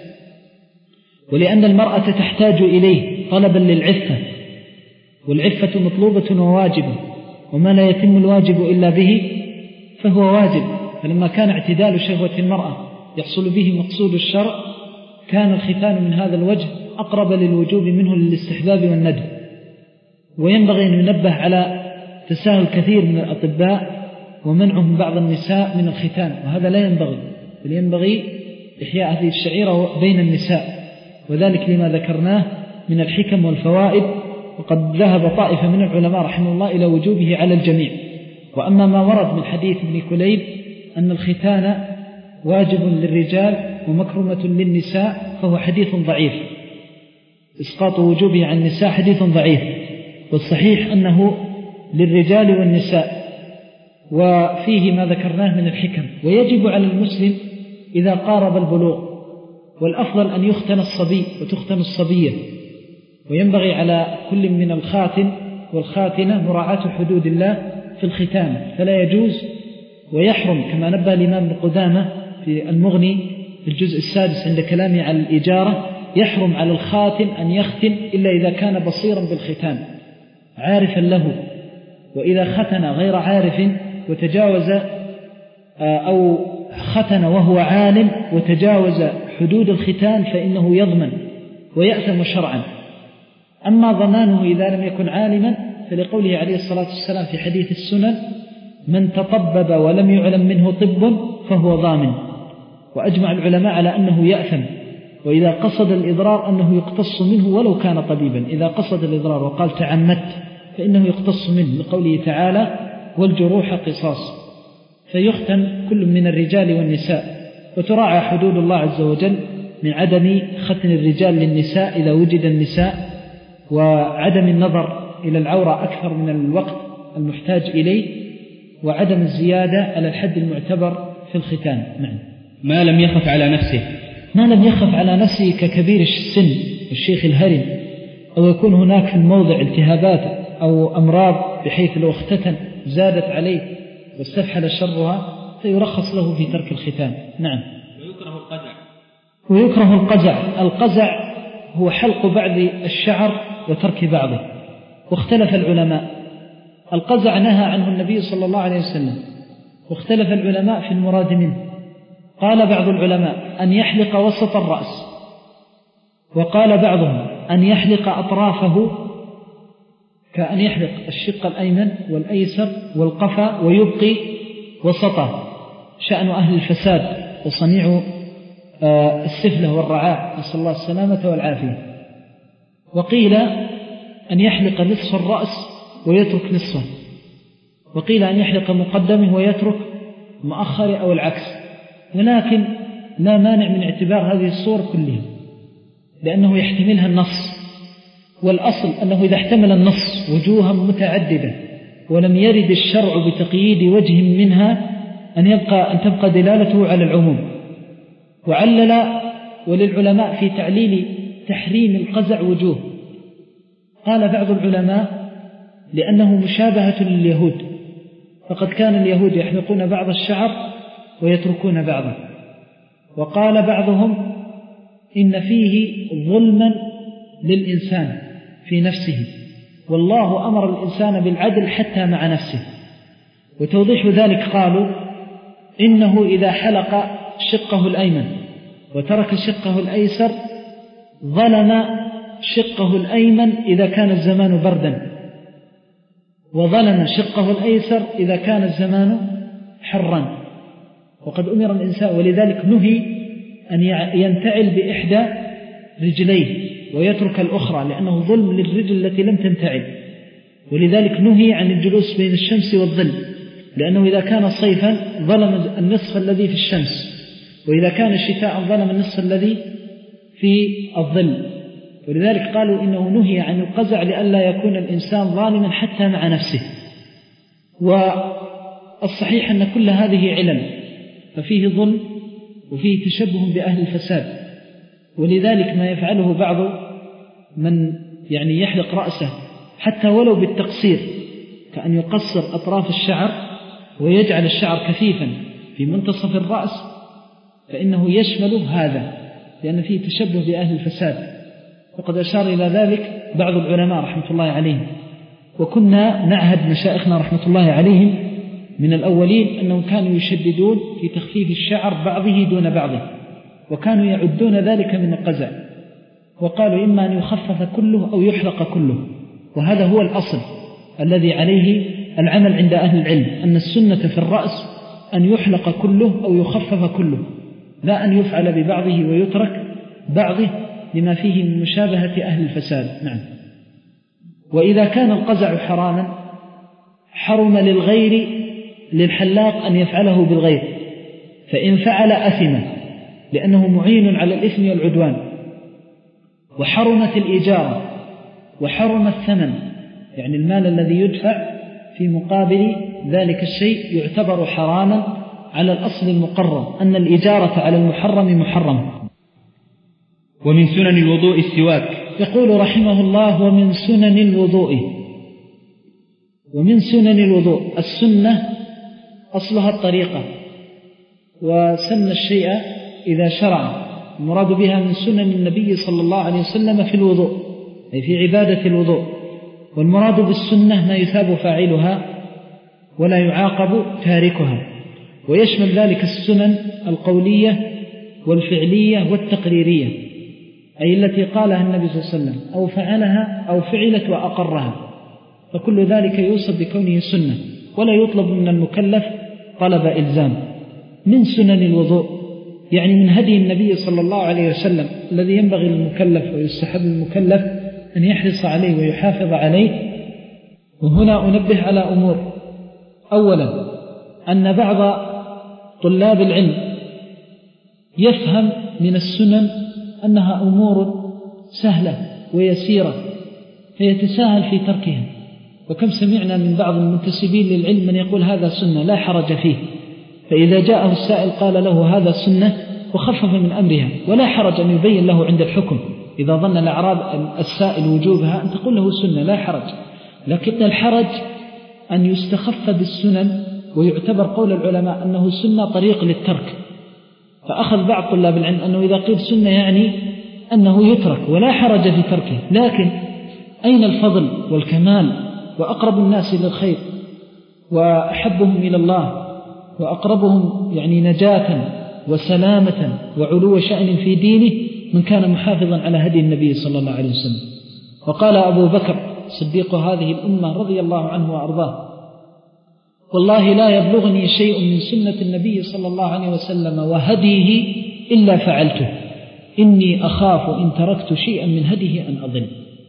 S2: ولأن المرأة تحتاج إليه طلبا للعفة، والعفة مطلوبة وواجبة، وما لا يتم الواجب إلا به فهو واجب. فلما كان اعتدال شهوة المرأة يحصل به مقصود الشرع، كان الختان من هذا الوجه أقرب للوجوب منه للاستحباب والندب. وينبغي أن ينبه على تساهل كثير من الأطباء ومنعهم بعض النساء من الختان، وهذا لا ينبغي، بل ينبغي إحياء هذه الشعيرة بين النساء، وذلك لما ذكرناه من الحكم والفوائد. وقد ذهب طائفة من العلماء رحمه الله إلى وجوبه على الجميع. وأما ما ورد من حديث ابن كليب أن الختان واجب للرجال ومكرمة للنساء فهو حديث ضعيف. إسقاط وجوبه عن النساء حديث ضعيف، والصحيح أنه للرجال والنساء، وفيه ما ذكرناه من الحكم. ويجب على المسلم إذا قارب البلوغ، والأفضل أن يختن الصبي وتختن الصبية، وينبغي على كل من الخاتن والخاتنة مراعاة حدود الله في الختان، فلا يجوز ويحرم كما نبه الإمام ابن قدامة في المغني في الجزء السادس عند كلامه على الإجارة، يحرم على الخاتن أن يختن إلا إذا كان بصيرا بالختان عارفا له. وإذا ختن غير عارف وتجاوز أو ختن وهو عالم وتجاوز حدود الختان فإنه يضمن ويأثم شرعا. أما ضمانه إذا لم يكن عالما فلقوله عليه الصلاة والسلام في حديث السنن: من تطبب ولم يعلم منه طب فهو ضامن. وأجمع العلماء على أنه يأثم، وإذا قصد الإضرار أنه يقتص منه ولو كان طبيبا. إذا قصد الإضرار وقال تعمدت فإنه يقتص منه، لقوله تعالى: والجروح قصاص. فيختن كل من الرجال والنساء، وتراعى حدود الله عز وجل من عدم ختن الرجال للنساء إذا وجد النساء، وعدم النظر إلى العورة أكثر من الوقت المحتاج إليه، وعدم الزيادة على الحد المعتبر في الختان. نعم.
S1: ما لم يخف على نفسه
S2: ما لم يخف على نفسه ككبير السن والشيخ الهرم، أو يكون هناك في الموضع التهابات أو أمراض بحيث لو اختتن زادت عليه واستفحل شرها فيرخص له في ترك الختان. نعم.
S1: ويكره القزع
S2: ويكره القزع القزع هو حلق بعض الشعر وترك بعضه، واختلف العلماء. القزع نهى عنه النبي صلى الله عليه وسلم، واختلف العلماء في المراد منه. قال بعض العلماء أن يحلق وسط الرأس، وقال بعضهم أن يحلق أطرافه، كأن يحلق الشق الأيمن والأيسر والقفا ويبقي وسطه، شأن أهل الفساد وصنيع السفلة والرعاع، نسأل الله السلامة والعافية. وقيل أن يحلق نصف الرأس ويترك نصفه، وقيل أن يحلق مقدمه ويترك مؤخره أو العكس، ولكن لا مانع من اعتبار هذه الصور كلها لأنه يحتملها النص. والأصل أنه إذا احتمل النص وجوها متعددة ولم يرد الشرع بتقييد وجه منها أن يبقى أن تبقى دلالته على العموم. وعلل وللعلماء في تعليل تحريم القزع وجوه. قال بعض العلماء لأنه مشابهة لليهود، فقد كان اليهود يحلقون بعض الشعر ويتركون بعضه. وقال بعضهم إن فيه ظلما للإنسان في نفسه، والله أمر الإنسان بالعدل حتى مع نفسه. وتوضيح ذلك قالوا إنه إذا حلق شقه الأيمن وترك شقه الأيسر ظلم شقه الأيمن إذا كان الزمان بردا، وظلم شقه الأيسر إذا كان الزمان حرا. وقد أمر الإنسان، ولذلك نهي أن ينتعل بإحدى رجليه ويترك الأخرى، لأنه ظلم للرجل التي لم تنتعل. ولذلك نهي عن الجلوس بين الشمس والظل، لأنه إذا كان صيفا ظلم النصف الذي في الشمس، وإذا كان شتاء ظلم النصف الذي في الظل. ولذلك قالوا إنه نهي عن القزع لئلا يكون الإنسان ظالما حتى مع نفسه. والصحيح أن كل هذه علل، ففيه ظلم وفيه تشبه بأهل الفساد. ولذلك ما يفعله بعض من يعني يحلق رأسه حتى ولو بالتقصير، كأن يقصر أطراف الشعر ويجعل الشعر كثيفا في منتصف الرأس، فإنه يشمل هذا لأن فيه تشبه بأهل الفساد. وقد أشار إلى ذلك بعض العلماء رحمة الله عليهم. وكنا نعهد مشائخنا رحمة الله عليهم من الأولين أنهم كانوا يشددون في تخفيف الشعر بعضه دون بعضه، وكانوا يعدون ذلك من القزع، وقالوا إما أن يخفف كله أو يحلق كله. وهذا هو الأصل الذي عليه العمل عند أهل العلم، أن السنة في الرأس أن يحلق كله أو يخفف كله، لا أن يفعل ببعضه ويترك بعضه لما فيه من مشابهة أهل الفساد. نعم. وإذا كان القزع حراما حرم للغير للحلاق أن يفعله بالغير، فإن فعل أثم، لأنه معين على الإثم والعدوان، وحرمت الإجارة وحرم الثمن، يعني المال الذي يدفع في مقابل ذلك الشيء يعتبر حراما على الأصل المقرر أن الإجارة على المحرم محرم.
S1: ومن سنن الوضوء السواك.
S2: يقول رحمه الله: ومن سنن الوضوء. ومن سنن الوضوء السنة أصلها الطريقة، وسن الشيء إذا شرع، المراد بها من سنن النبي صلى الله عليه وسلم في الوضوء أي في عبادة الوضوء. والمراد بالسنة ما يثاب فاعلها ولا يعاقب تاركها، ويشمل ذلك السنن القولية والفعلية والتقريرية، أي التي قالها النبي صلى الله عليه وسلم أو فعلها أو فعلت وأقرها، فكل ذلك يوصف بكونه سنة، ولا يطلب من المكلف طلب إلزام. من سنن الوضوء يعني من هدي النبي صلى الله عليه وسلم الذي ينبغي للمكلف ويستحب المكلف أن يحرص عليه ويحافظ عليه. وهنا أنبه على أمور: أولا أن بعض طلاب العلم يفهم من السنن أنها أمور سهلة ويسيرة فيتساهل في تركها، وكم سمعنا من بعض المنتسبين للعلم من يقول هذا سنة لا حرج فيه، فإذا جاءه السائل قال له هذا سنة وخفف من أمرها، ولا حرج أن يبين له عند الحكم. إذا ظن الأعراب السائل وجوبها أن تقول له سنة لا حرج، لكن الحرج أن يستخف بالسنن ويعتبر قول العلماء أنه سنة طريق للترك، فأخذ بعض طلاب العلم أنه إذا قيل سنة يعني أنه يترك ولا حرج في تركه. لكن أين الفضل والكمال وأقرب الناس للخير وأحبهم إلى الله وأقربهم يعني نجاة وسلامة وعلو شأن في دينه من كان محافظا على هدي النبي صلى الله عليه وسلم. وقال أبو بكر صديق هذه الأمة رضي الله عنه وأرضاه: والله لا يبلغني شيء من سنة النبي صلى الله عليه وسلم وهديه إلا فعلته، إني أخاف إن تركت شيئا من هديه أن أضل.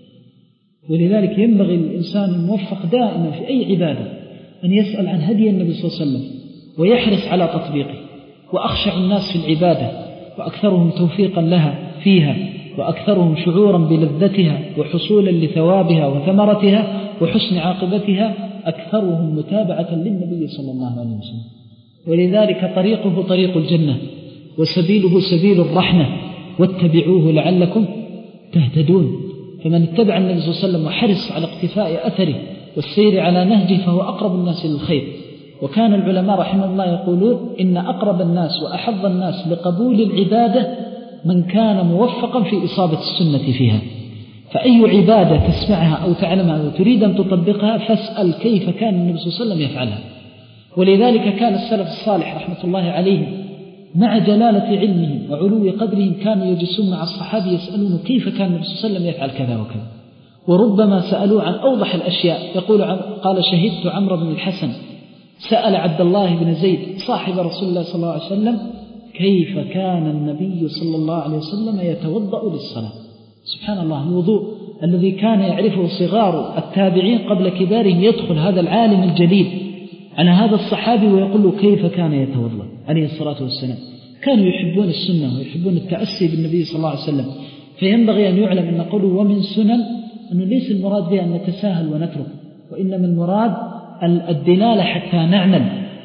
S2: ولذلك ينبغي الإنسان الموفق دائما في أي عبادة أن يسأل عن هدي النبي صلى الله عليه وسلم ويحرص على تطبيقه. وأخشع الناس في العبادة وأكثرهم توفيقا لها فيها وأكثرهم شعورا بلذتها وحصولا لثوابها وثمرتها وحسن عاقبتها أكثرهم متابعة للنبي صلى الله عليه وسلم. ولذلك طريقه طريق الجنة وسبيله سبيل الرحمة، واتبعوه لعلكم تهتدون. فمن اتبع النبي صلى الله عليه وسلم وحرص على اقتفاء أثره والسير على نهجه فهو أقرب الناس للخير. وكان العلماء رحمه الله يقولون إن أقرب الناس وأحظ الناس لقبول العبادة من كان موفقا في إصابة السنة فيها. فأي عبادة تسمعها أو تعلمها وتريد أن تطبقها فاسأل كيف كان النبي صلى الله عليه وسلم يفعلها. ولذلك كان السلف الصالح رحمة الله عليهم مع جلالة علمهم وعلو قدرهم كانوا يجلسون مع الصحابة يسألون كيف كان النبي صلى الله عليه وسلم يفعل كذا وكذا، وربما سألوا عن أوضح الأشياء. يقول قال: شهدت عمرو بن الحسن سأل عبد الله بن زيد صاحب رسول الله صلى الله عليه وسلم كيف كان النبي صلى الله عليه وسلم يتوضأ للصلاة. سبحان الله، الوضوء الذي كان يعرفه صغار التابعين قبل كبارهم يدخل هذا العالم الجليل على هذا الصحابي ويقول له كيف كان يتوضأ عليه الصلاة والسلام. كانوا يحبون السنة ويحبون التأسي بالنبي صلى الله عليه وسلم. فينبغي أن يعلم أن قوله ومن سنن أنه ليس المراد بها أن نتساهل ونترك، وإنما المراد الدلالة حتى نعمل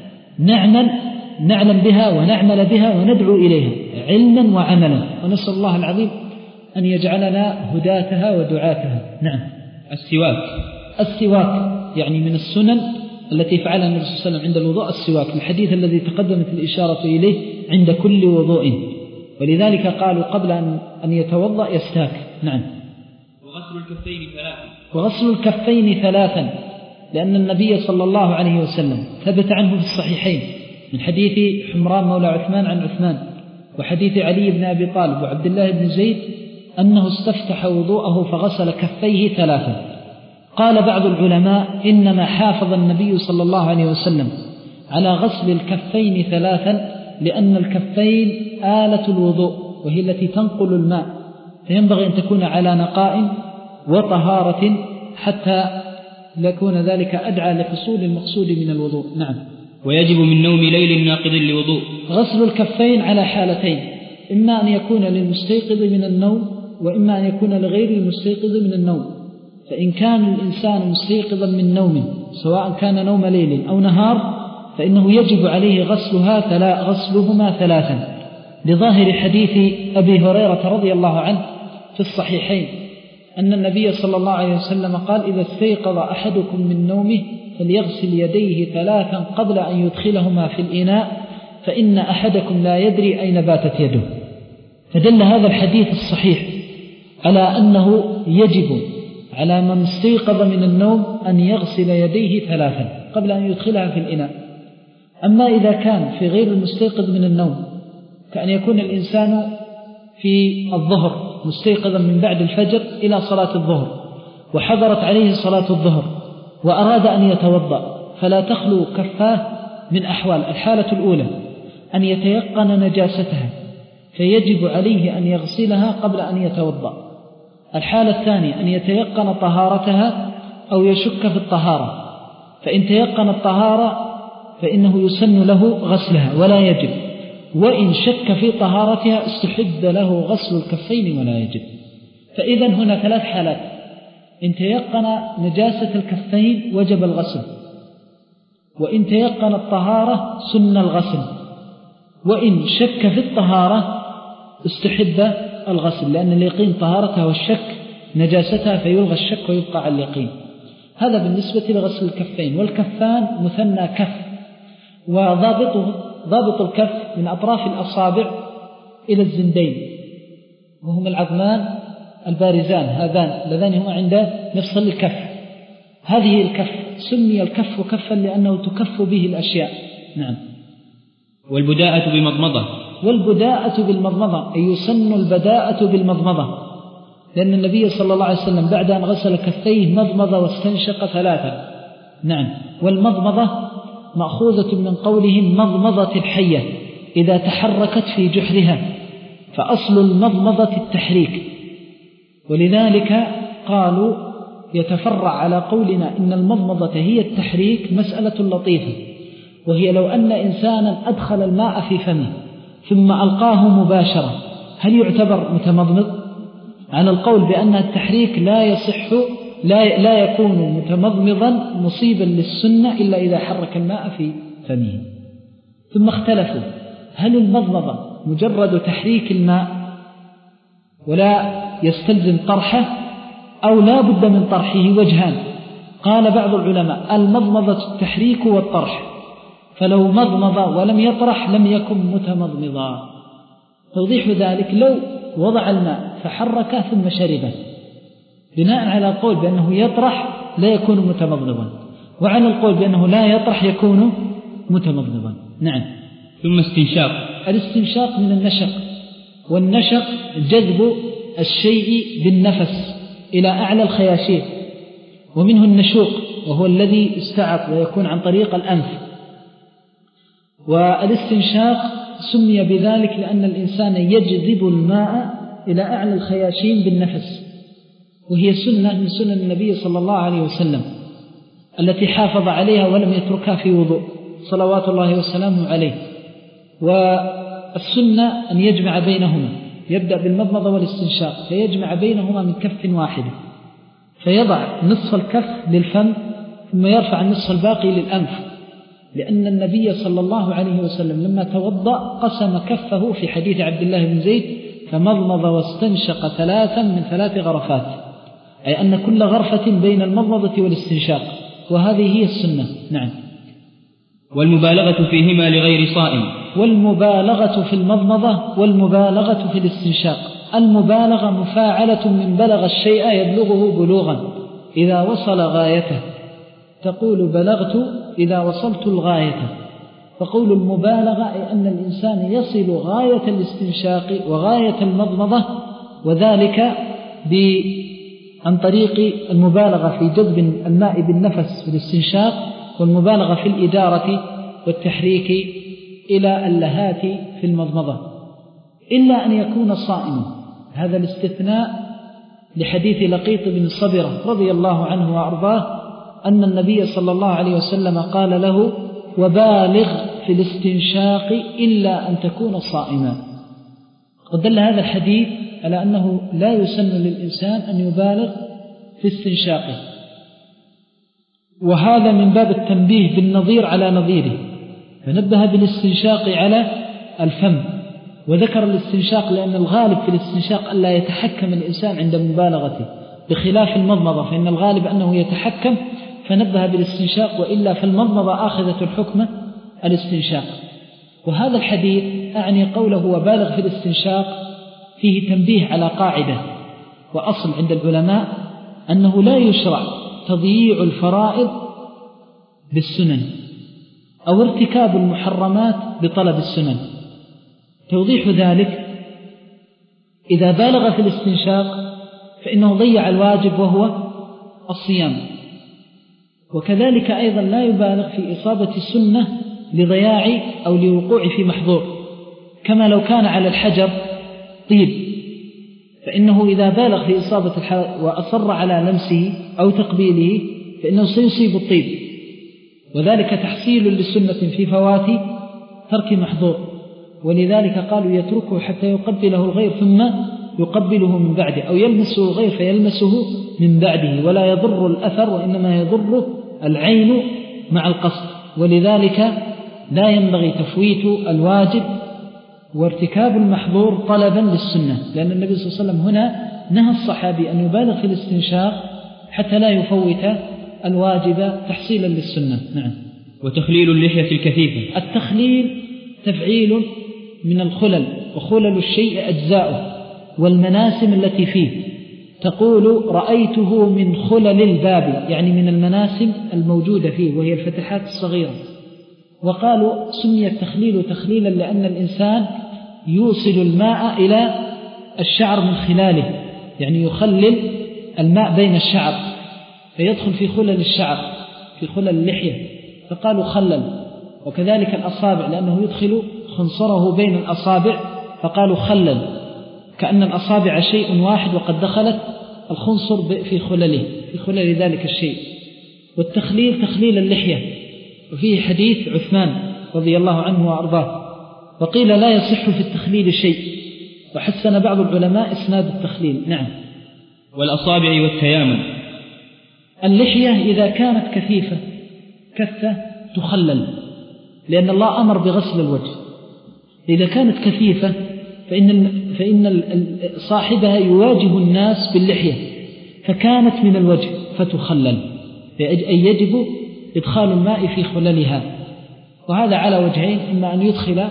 S2: نعمل نعلم بها ونعمل بها وندعو إليها علما وعملا. ونسأل الله العظيم أن يجعلنا هداتها ودعاتها. نعم.
S1: السواك.
S2: السواك يعني من السنن التي فعلها النبي صلى الله عليه وسلم عند الوضوء السواك، الحديث الذي تقدمت الإشارة إليه عند كل وضوء، ولذلك قالوا قبل أن يتوضأ يستاك. نعم.
S1: وغسل الكفين ثلاثا.
S2: وغسل الكفين ثلاثا لأن النبي صلى الله عليه وسلم ثبت عنه في الصحيحين من حديث حمران مولى عثمان عن عثمان وحديث علي بن أبي طالب وعبد الله بن زيد أنه استفتح وضوءه فغسل كفيه ثلاثا. قال بعض العلماء إنما حافظ النبي صلى الله عليه وسلم على غسل الكفين ثلاثا لأن الكفين آلة الوضوء وهي التي تنقل الماء، فينبغي أن تكون على نقاء وطهارة حتى يكون ذلك أدعى لحصول المقصود من الوضوء. نعم.
S1: ويجب من نوم ليل ناقض لوضوء.
S2: غسل الكفين على حالتين: إما أن يكون للمستيقظ من النوم وإما أن يكون لغير المستيقظ من النوم. فإن كان الإنسان مستيقظا من نوم سواء كان نوم ليل أو نهار فإنه يجب عليه غسلها ثلا غسلهما ثلاثا، لظاهر حديث أبي هريرة رضي الله عنه في الصحيحين أن النبي صلى الله عليه وسلم قال: إذا استيقظ أحدكم من نومه فليغسل يديه ثلاثا قبل أن يدخلهما في الإناء فإن أحدكم لا يدري أين باتت يده. فدل هذا الحديث الصحيح على أنه يجب على من استيقظ من النوم أن يغسل يديه ثلاثا قبل أن يدخلها في الإناء. أما إذا كان في غير المستيقظ من النوم، كأن يكون الإنسان في الظهر مستيقظا من بعد الفجر إلى صلاة الظهر وحضرت عليه صلاة الظهر وأراد أن يتوضأ، فلا تخلو كفاه من أحوال. الحالة الأولى أن يتيقن نجاستها فيجب عليه أن يغسلها قبل أن يتوضأ. الحالة الثانية أن يتيقن طهارتها أو يشك في الطهارة، فإن تيقن الطهارة فإنه يسن له غسلها ولا يجب، وإن شك في طهارتها استحب له غسل الكفين ولا يجب. فإذا هنا ثلاث حالات: إن تيقن نجاسة الكفين وجب الغسل، وإن تيقن الطهارة سن الغسل، وإن شك في الطهارة استحب الغسل، لأن اليقين طهارتها والشك نجاستها فيلغى الشك ويبقى على اليقين. هذا بالنسبة لغسل الكفين. والكفان مثنى كف، وضابطه ضابط الكف من أطراف الأصابع إلى الزندين، وهما العظمان البارزان هذان اللذان هما عند مفصل الكف. هذه الكف سمي الكف كفا لأنه تكف به الأشياء. نعم.
S1: والبداءة بمضمضة.
S2: والبداءة بالمضمضة أي يسن البداءة بالمضمضة، لأن النبي صلى الله عليه وسلم بعد أن غسل كفيه مضمض واستنشق ثلاثة. نعم. والمضمضة مأخوذة من قولهم مضمضة الحية إذا تحركت في جحرها، فأصل المضمضة التحريك، ولذلك قالوا يتفرع على قولنا إن المضمضة هي التحريك مسألة لطيفة، وهي لو أن إنسانا أدخل الماء في فمه ثم ألقاه مباشرة هل يعتبر متمضمض؟ على القول بأن التحريك لا يصح لا لا يكون متمضمضا مصيبا للسنة إلا إذا حرك الماء في فمه. ثم اختلفوا هل المضمضة مجرد تحريك الماء ولا يستلزم طرحه أو لا بد من طرحه؟ وجهان. قال بعض العلماء المضمضة التحريك والطرح، فلو مضمض ولم يطرح لم يكن متمضمضا. توضيح ذلك لو وضع الماء فحركه ثم شربه بناء على القول بأنه يطرح لا يكون متمضمضا، وعلى القول بأنه لا يطرح يكون متمضمضا. نعم.
S1: ثم استنشاق.
S2: الاستنشاق من النشق، والنشق جذب الشيء بالنفس إلى أعلى الخياشيم، ومنه النشوق وهو الذي استعط ويكون عن طريق الأنف. والاستنشاق سمي بذلك لأن الإنسان يجذب الماء إلى أعلى الخياشيم بالنفس، وهي سنة من سنن النبي صلى الله عليه وسلم التي حافظ عليها ولم يتركها في وضوء صلوات الله وسلامه عليه. والسنة أن يجمع بينهما، يبدأ بالمضمضة والاستنشاق فيجمع بينهما من كف واحدة، فيضع نصف الكف للفم ثم يرفع النصف الباقي للأنف، لأن النبي صلى الله عليه وسلم لما توضأ قسم كفه في حديث عبد الله بن زيد فمضمض واستنشق ثلاثا من ثلاث غرفات، أي أن كل غرفة بين المضمضة والاستنشاق، وهذه هي السنة. نعم.
S1: والمبالغة فيهما لغير صائم.
S2: والمبالغة في المضمضة والمبالغة في الاستنشاق. المبالغة مفاعلة من بلغ الشيء يبلغه بلوغا إذا وصل غايته، تقول بلغت إذا وصلت الغاية. فقول المبالغة أي أن الإنسان يصل غاية الاستنشاق وغاية المضمضة، وذلك عن طريق المبالغة في جذب الماء بالنفس في الاستنشاق، والمبالغة في الإدارة والتحريك إلى اللهات في المضمضة، إلا أن يكون صائما. هذا الاستثناء لحديث لقيط بن صبرة رضي الله عنه وأرضاه أن النبي صلى الله عليه وسلم قال له وبالغ في الاستنشاق إلا أن تكون صائما. ودل هذا الحديث على أنه لا يسن للإنسان أن يبالغ في استنشاقه، وهذا من باب التنبيه بالنظير على نظيره، فنبه بالاستنشاق على الفم، وذكر الاستنشاق لأن الغالب في الاستنشاق ألا يتحكم الإنسان عند مبالغته، بخلاف المضمضة فإن الغالب أنه يتحكم، فنبه بالاستنشاق، وإلا فالمضمضة آخذة الحكم الاستنشاق. وهذا الحديث أعني قوله وبالغ في الاستنشاق فيه تنبيه على قاعدة وأصل عند العلماء أنه لا يشرع تضييع الفرائض بالسنن أو ارتكاب المحرمات بطلب السنن. توضيح ذلك: إذا بالغ في الاستنشاق فإنه ضيع الواجب وهو الصيام، وكذلك أيضا لا يبالغ في إصابة السنة لضياع أو لوقوع في محظور، كما لو كان على الحجر طيب فإنه إذا بالغ في إصابة الحجر وأصر على لمسه أو تقبيله فإنه سيصيب الطيب، وذلك تحصيل للسنة في فوات ترك محظور، ولذلك قالوا يتركه حتى يقبله الغير ثم يقبله من بعده، أو يلمسه الغير فيلمسه من بعده، ولا يضر الأثر وإنما يضر العين مع القصد، ولذلك لا ينبغي تفويت الواجب وارتكاب المحظور طلبا للسنة، لأن النبي صلى الله عليه وسلم هنا نهى الصحابي أن يبالغ في الاستنشاق حتى لا يفوت الواجب تحصيلا للسنة. نعم.
S1: وتخليل اللحية الكثيفة.
S2: التخليل تفعيل من الخلل، وخلل الشيء أجزاؤه والمناسم التي فيه، تقول رأيته من خلل الباب، يعني من المناسم الموجودة فيه وهي الفتحات الصغيرة. وقالوا سمي التخليل تخليلا لأن الإنسان يوصل الماء إلى الشعر من خلاله، يعني يخلل الماء بين الشعر فيدخل في خلل الشعر في خلل اللحية، فقالوا خلل. وكذلك الأصابع لأنه يدخل خنصره بين الأصابع فقالوا خلل، كأن الأصابع شيء واحد وقد دخلت الخنصر في خلله في خلل ذلك الشيء. والتخليل تخليل اللحية، وفيه حديث عثمان رضي الله عنه وأرضاه، وقيل لا يصح في التخليل شيء، وحسن بعض العلماء إسناد التخليل. نعم.
S1: والأصابع والتيامن.
S2: اللحية إذا كانت كثيفة كثة تخلل، لأن الله أمر بغسل الوجه. إذا كانت كثيفة فإن, فإن صاحبها يواجه الناس باللحية فكانت من الوجه فتخلل، أي يجب إدخال الماء في خللها، وهذا على وجهين: إما أن يدخل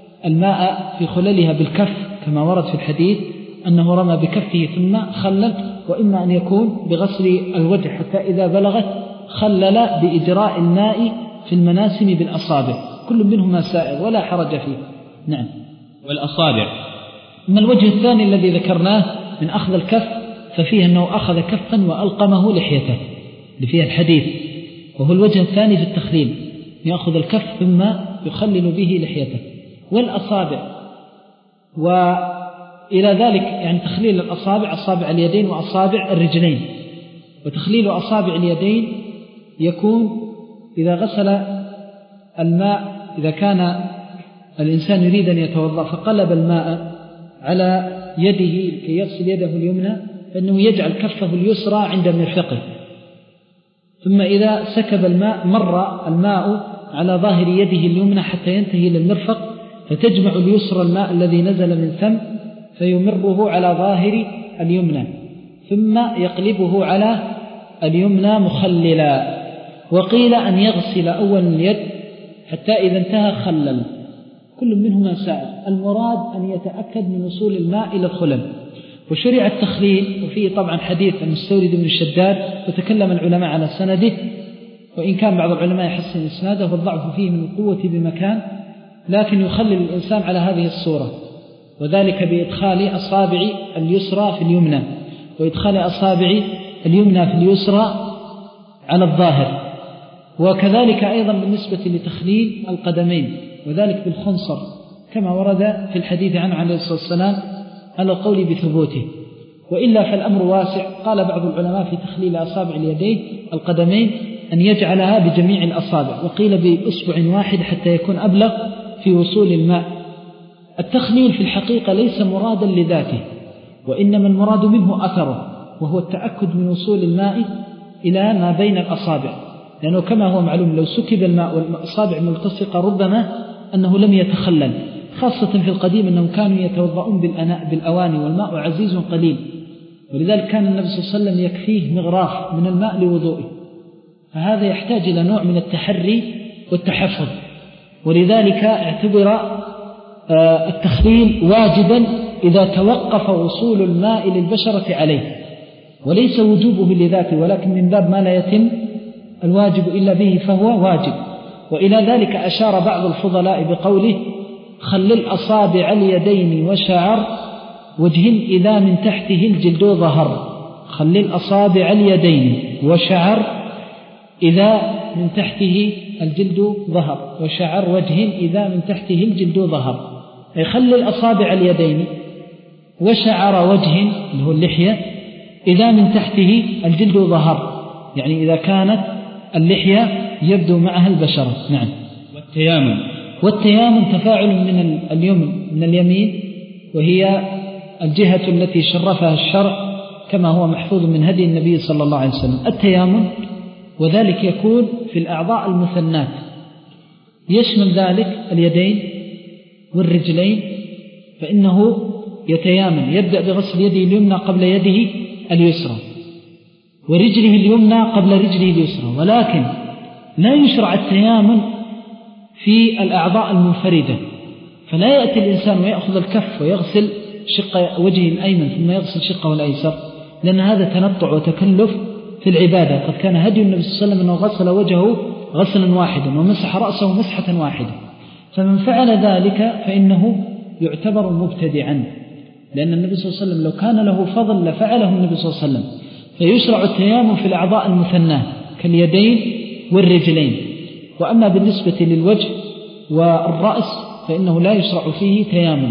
S2: الماء في خللها بالكف كما ورد في الحديث أنه رمى بكفه ثم خلل، وإما أن يكون بغسل الوجه حتى إذا بلغت خلل بإجراء الماء في المناسم بالأصابع، كل منهما سائر ولا حرج فيه. نعم.
S1: والأصابع.
S2: من الوجه الثاني الذي ذكرناه من أخذ الكف ففيه أنه أخذ كفا وألقمه لحيته اللي فيها الحديث، وهو الوجه الثاني في التخليل، يأخذ الكف ثم يخلل به لحيته. والأصابع، وإلى ذلك يعني تخليل الأصابع أصابع اليدين وأصابع الرجلين. وتخليل أصابع اليدين يكون إذا غسل الماء، إذا كان الإنسان يريد أن يتوضأ فقلب الماء على يده كي يغسل يده اليمنى فإنه يجعل كفه اليسرى عند مرفقه، ثم إذا سكب الماء مر الماء على ظاهر يده اليمنى حتى ينتهي للمرفق، فتجمع اليسرى الماء الذي نزل من ثم فيمره على ظاهر اليمنى ثم يقلبه على اليمنى مخللا. وقيل أن يغسل أول اليد حتى إذا انتهى خلل، كل منهما سائر، المراد أن يتأكد من وصول الماء إلى الخلل. وشرع التخليل، وفيه طبعا حديث المستورد بن الشداد وتكلم العلماء على سنده، وإن كان بعض العلماء يحسن إسناده والضعف فيه من القوة بمكان، لكن يخلل الإنسان على هذه الصورة، وذلك بإدخال أصابع اليسرى في اليمنى وإدخال أصابع اليمنى في اليسرى على الظاهر. وكذلك أيضا بالنسبة لتخليل القدمين، وذلك بالخنصر كما ورد في الحديث عنه عليه الصلاة والسلام على القول بثبوته. وإلا فالأمر واسع، قال بعض العلماء في تخليل أصابع اليدين القدمين أن يجعلها بجميع الأصابع، وقيل بأصبع واحد حتى يكون أبلغ في وصول الماء التخليل في الحقيقة ليس مرادا لذاته، وإنما المراد منه أثره، وهو التأكد من وصول الماء إلى ما بين الأصابع، لأنه كما هو معلوم لو سكب الماء والأصابع ملتصقة ربما أنه لم يتخلل، خاصة في القديم أنهم كانوا يتوضؤون بالأواني والماء عزيز قليل، ولذلك كان النبي صلى الله عليه وسلم يكفيه مغراف من الماء لوضوئه، فهذا يحتاج إلى نوع من التحري والتحفظ، ولذلك اعتبر التخليل واجبا إذا توقف وصول الماء للبشرة عليه، وليس وجوبه لذاته، ولكن من باب ما لا يتم الواجب إلا به فهو واجب. وإلى ذلك أشار بعض الفضلاء بقوله خلل أصابع اليدين وشعر وجه إذا من تحته الجلد ظهر. خلل أصابع اليدين وشعر إذا من تحته الجلد ظهر، وشعر وجه إذا من تحته الجلد ظهر، أي خلل أصابع اليدين وشعر وجه اللي هو اللحية إذا من تحته الجلد ظهر، يعني إذا كانت اللحية يبدو معها البشرة. نعم.
S1: والتيامن
S2: والتيامن تفاعل من اليمن من اليمين، وهي الجهة التي شرفها الشرع كما هو محفوظ من هدي النبي صلى الله عليه وسلم. التيامن وذلك يكون في الأعضاء المثنات، يشمل ذلك اليدين والرجلين، فإنه يتيامن يبدأ بغسل يده اليمنى قبل يده اليسرى، ورجله اليمنى قبل رجله اليسرى، ولكن لا يشرع التيامن في الأعضاء المنفردة، فلا يأتي الإنسان ويأخذ الكف ويغسل شق وجهه الأيمن ثم يغسل شقه الأيسر، لأن هذا تنطع وتكلف في العبادة. قد كان هدي النبي صلى الله عليه وسلم أنه غسل وجهه غسلا واحدا ومسح رأسه مسحة واحدة، فمن فعل ذلك فإنه يعتبر مبتدعا، لأن النبي صلى الله عليه وسلم لو كان له فضل لفعله النبي صلى الله عليه وسلم. فيشرع التيامن في الأعضاء المثناة كاليدين والرجلين. وأما بالنسبة للوجه والرأس فإنه لا يشرع فيه تيامن.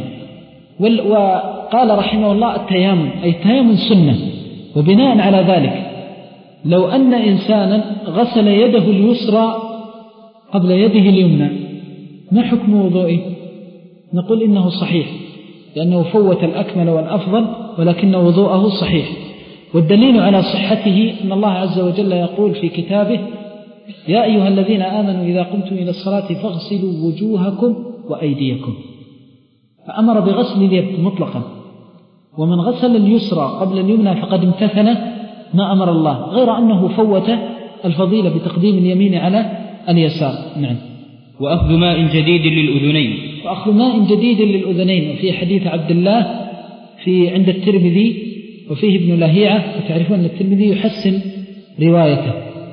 S2: وقال رحمه الله التيامن أي التيامن سنة، وبناء على ذلك لو أن إنسانا غسل يده اليسرى قبل يده اليمنى ما حكم وضوئه؟ نقول إنه صحيح، لأنه فوت الأكمل والأفضل، ولكن وضوءه صحيح. والدليل على صحته أن الله عز وجل يقول في كتابه يا أيها الذين آمنوا إذا قمتم إلى الصلاة فاغسلوا وجوهكم وأيديكم، فأمر بغسل اليد مطلقا، ومن غسل اليسرى قبل اليمنى فقد امتثل ما أمر الله، غير أنه فوت الفضيلة بتقديم اليمين على اليسار. نعم.
S1: وأخذ ماء جديد للأذنين
S2: وأخذ ماء جديد للأذنين. وفي حديث عبد الله في عند الترمذي وفيه ابن لهيعة، وتعرفون أن الترمذي يحسن روايته.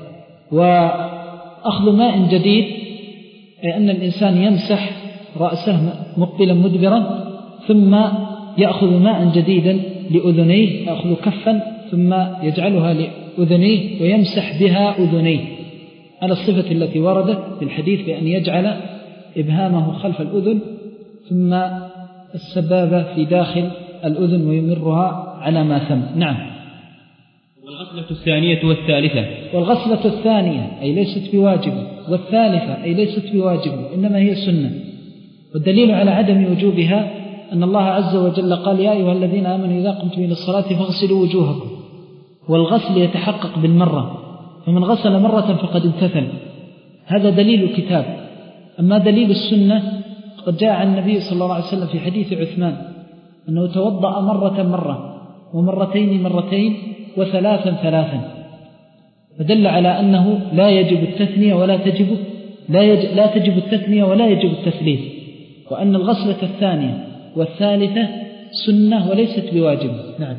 S2: وأخذ ماء جديد أي أن الإنسان يمسح رأسه مقبلا مدبرا ثم يأخذ ماء جديدا لأذنيه، يأخذ كفا ثم يجعلها لأذنيه ويمسح بها أذنيه على الصفة التي وردت في الحديث بأن يجعل إبهامه خلف الأذن ثم السبابة في داخل الأذن ويمرها على ما ثم. نعم.
S1: والغسلة الثانية والثالثة
S2: والغسلة الثانية أي ليست بواجبة، والثالثة أي ليست بواجبة إنما هي سنة. والدليل على عدم وجوبها أن الله عز وجل قال يا أيها الذين آمنوا إذا قمتم إلى الصلاة فاغسلوا وجوهكم، والغسل يتحقق بالمرة، فمن غسل مرة فقد امتثل، هذا دليل الكتاب. أما دليل السنة قد جاء عن النبي صلى الله عليه وسلم في حديث عثمان أنه توضأ مرة مرة ومرتين مرتين وثلاثا ثلاثا، فدل على أنه لا يجب التثنية ولا تجب لا, يجب لا تجب التثنية ولا يجب التثليث، وأن الغسلة الثانية والثالثة سنة وليست بواجبة. نعم.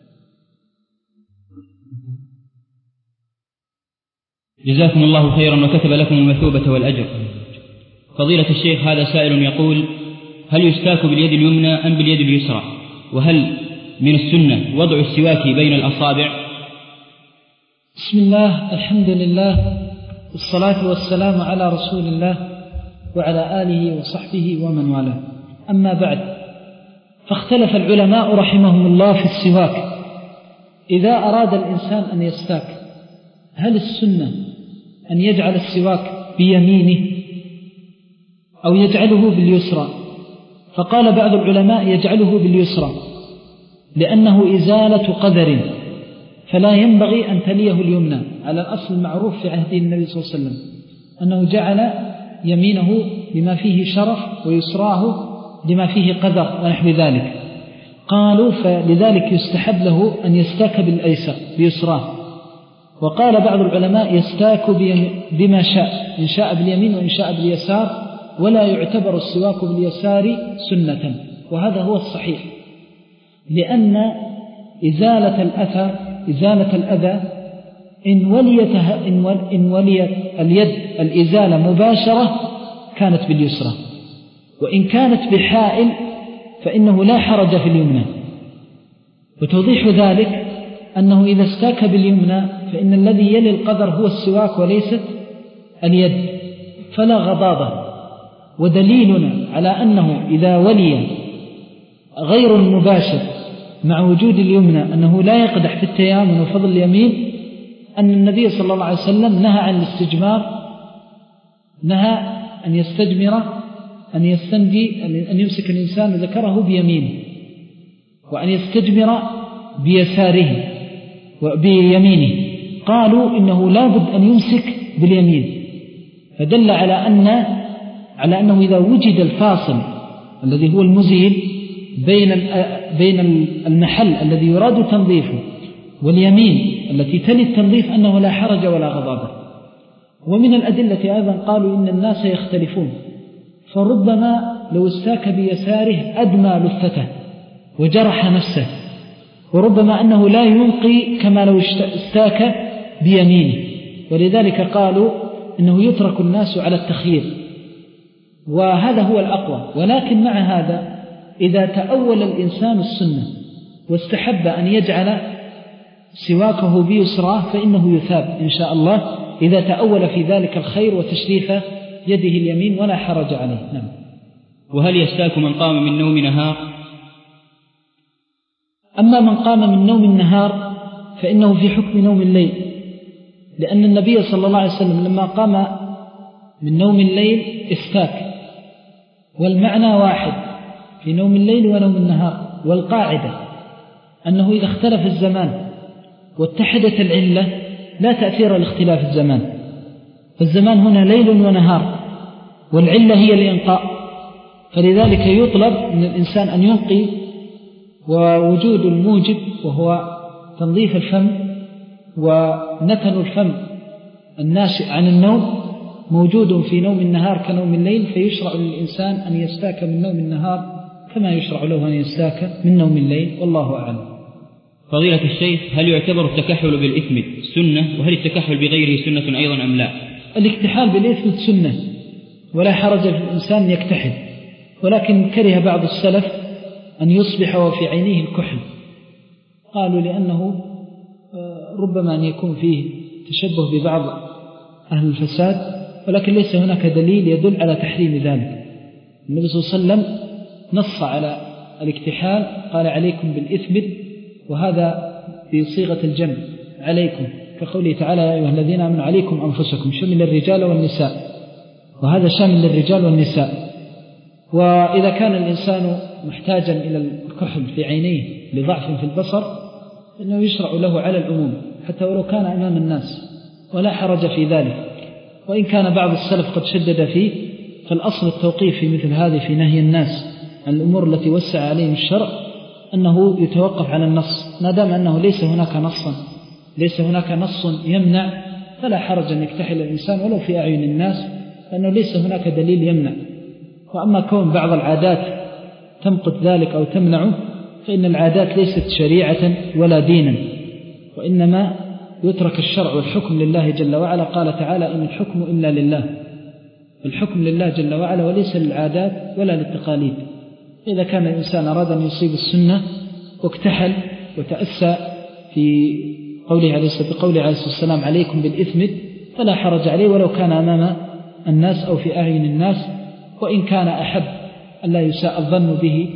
S1: جزاكم الله خيرا وكتب لكم المثوبة والأجر. فضيلة الشيخ هذا سائل يقول هل يستاك باليد اليمنى أم باليد اليسرى؟ وهل من السنة وضع السواك بين الأصابع؟
S2: بسم الله، الحمد لله، والصلاة والسلام على رسول الله وعلى آله وصحبه ومن والاه. أما بعد، فاختلف العلماء رحمهم الله في السواك. إذا أراد الإنسان أن يستاك هل السنة أن يجعل السواك بيمينه أو يجعله باليسرى؟ فقال بعض العلماء يجعله باليسرى لأنه إزالة قدر، فلا ينبغي أن تليه اليمنى، على الأصل المعروف في عهد النبي صلى الله عليه وسلم أنه جعل يمينه لما فيه شرف ويسراه لما فيه قدر ونحو ذلك. قالوا فلذلك يستحب له أن يستاك بالأيسر بيسراه. وقال بعض العلماء يستاك بما شاء، إن شاء باليمين وإن شاء باليسار، ولا يعتبر السواك باليسار سنة، وهذا هو الصحيح، لأن إزالة الأثر إزالة الأذى إن وليت إن وليت اليد الإزالة مباشرة كانت باليسرى، وإن كانت بحائل فإنه لا حرج في اليمنى. وتوضيح ذلك أنه إذا استاك باليمنى فإن الذي يلي القدر هو السواك وليست اليد، فلا غضاضة. ودليلنا على أنه إذا ولي غير المباشر مع وجود اليمنى أنه لا يقدح في التيامن وفضل اليمين أن النبي صلى الله عليه وسلم نهى عن الاستجمار، نهى أن يستجمر أن يستنجي أن يمسك الإنسان ذكره بيمينه، وأن يستجمر بيساره وبيمينه. قالوا إنه لا بد أن يمسك باليمين، فدل على أن على أنه إذا وجد الفاصل الذي هو المزيل بين بين المحل الذي يراد تنظيفه واليمين التي تلي التنظيف أنه لا حرج ولا غضاضة. ومن الأدلة أيضا قالوا إن الناس يختلفون، فربما لو استاك بيساره أدمى لثته وجرح نفسه، وربما أنه لا ينقي كما لو استاك بيمينه، ولذلك قالوا إنه يترك الناس على التخيير، وهذا هو الأقوى. ولكن مع هذا إذا تأول الإنسان السنة واستحب أن يجعل سواكه بيسراه فإنه يثاب إن شاء الله إذا تأول في ذلك الخير وتشريف يده اليمين، ولا حرج عليه. نعم.
S1: وهل يستاك من قام من نوم نهار؟
S2: أما من قام من نوم النهار فإنه في حكم نوم الليل، لأن النبي صلى الله عليه وسلم لما قام من نوم الليل استاك، والمعنى واحد في نوم الليل ونوم النهار. والقاعدة أنه إذا اختلف الزمان واتحدت العلة لا تأثير لاختلاف الزمان، فالزمان هنا ليل ونهار والعلة هي الإنقاء، فلذلك يطلب من الإنسان أن ينقي، ووجود الموجب وهو تنظيف الفم ونتن الفم الناشئ عن النوم موجود في نوم النهار كنوم الليل، فيشرع للإنسان أن يستاك من نوم النهار كما يشرع له أن يستاك من نوم الليل، والله أعلم.
S1: فضيلة الشيخ، هل يعتبر التكحل بالإثم سنة؟ وهل التكحل بغيره سنة أيضا أم لا؟
S2: الاكتحال بالإثم سنة ولا حرج في الإنسان يكتحل، ولكن كره بعض السلف أن يصبح وفي عينيه الكحل، قالوا لأنه ربما أن يكون فيه تشبه ببعض أهل الفساد، ولكن ليس هناك دليل يدل على تحريم ذلك. النبي صلى الله عليه وسلم نص على الاكتحال، قال عليكم بالإثم، وهذا بصيغة الجمع عليكم، كقوله تعالى يا أيها الذين آمنوا عليكم أنفسكم، شمل الرجال والنساء، وهذا شامل للرجال والنساء. وإذا كان الإنسان محتاجا إلى الكحل في عينيه لضعف في البصر فإنه يشرع له على العموم حتى ولو كان أمام الناس، ولا حرج في ذلك. وإن كان بعض السلف قد شدد فيه، فالأصل التوقيف في مثل هذه في نهي الناس عن الأمور التي وسع عليهم الشرع، أنه يتوقف على النص، ما دام أنه ليس هناك نصا ليس هناك نص يمنع فلا حرج أن يكتحل الإنسان ولو في أعين الناس، لأنه ليس هناك دليل يمنع. وأما كون بعض العادات تمقت ذلك أو تمنعه، فإن العادات ليست شريعة ولا دينا، وإنما يترك الشرع والحكم لله جل وعلا. قال تعالى إن الحكم إلا لله، الحكم لله جل وعلا وليس للعادات ولا للتقاليد. إذا كان الإنسان أراد أن يصيب السنة واكتحل وتأسى في قوله عليه الصلاة والسلام عليكم بالإثم، فلا حرج عليه ولو كان أمام الناس أو في أعين الناس. وإن كان أحب أن لا يساء الظن به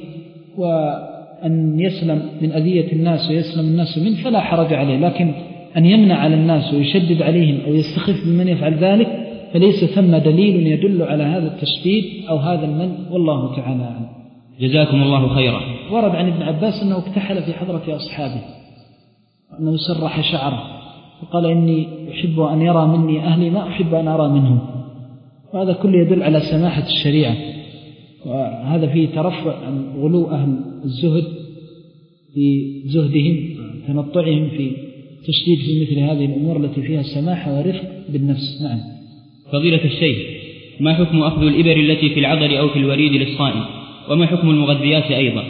S2: وأن يسلم من أذية الناس ويسلم الناس منه فلا حرج عليه، لكن أن يمنع على الناس ويشدد عليهم أو يستخف بمن يفعل ذلك فليس ثم دليل يدل على هذا التشديد أو هذا المنع، والله تعالى أعلم.
S1: جزاكم الله خيرا.
S2: ورد عن ابن عباس أنه اكتحل في حضرة أصحابه، أنه سرح شعره وقال إني أحب أن يرى مني أهلي ما أحب أن أرى منهم، وهذا كله يدل على سماحة الشريعة، وهذا فيه ترفع عن غلو أهل الزهد في زهدهم تنطعهم في تشديد في مثل هذه الأمور التي فيها سماحة ورفق بالنفس. نعم.
S1: فضيلة الشيخ، ما حكم أخذ الإبر التي في العضل أو في الوريد للصائم، وما حكم المغذيات أيضا؟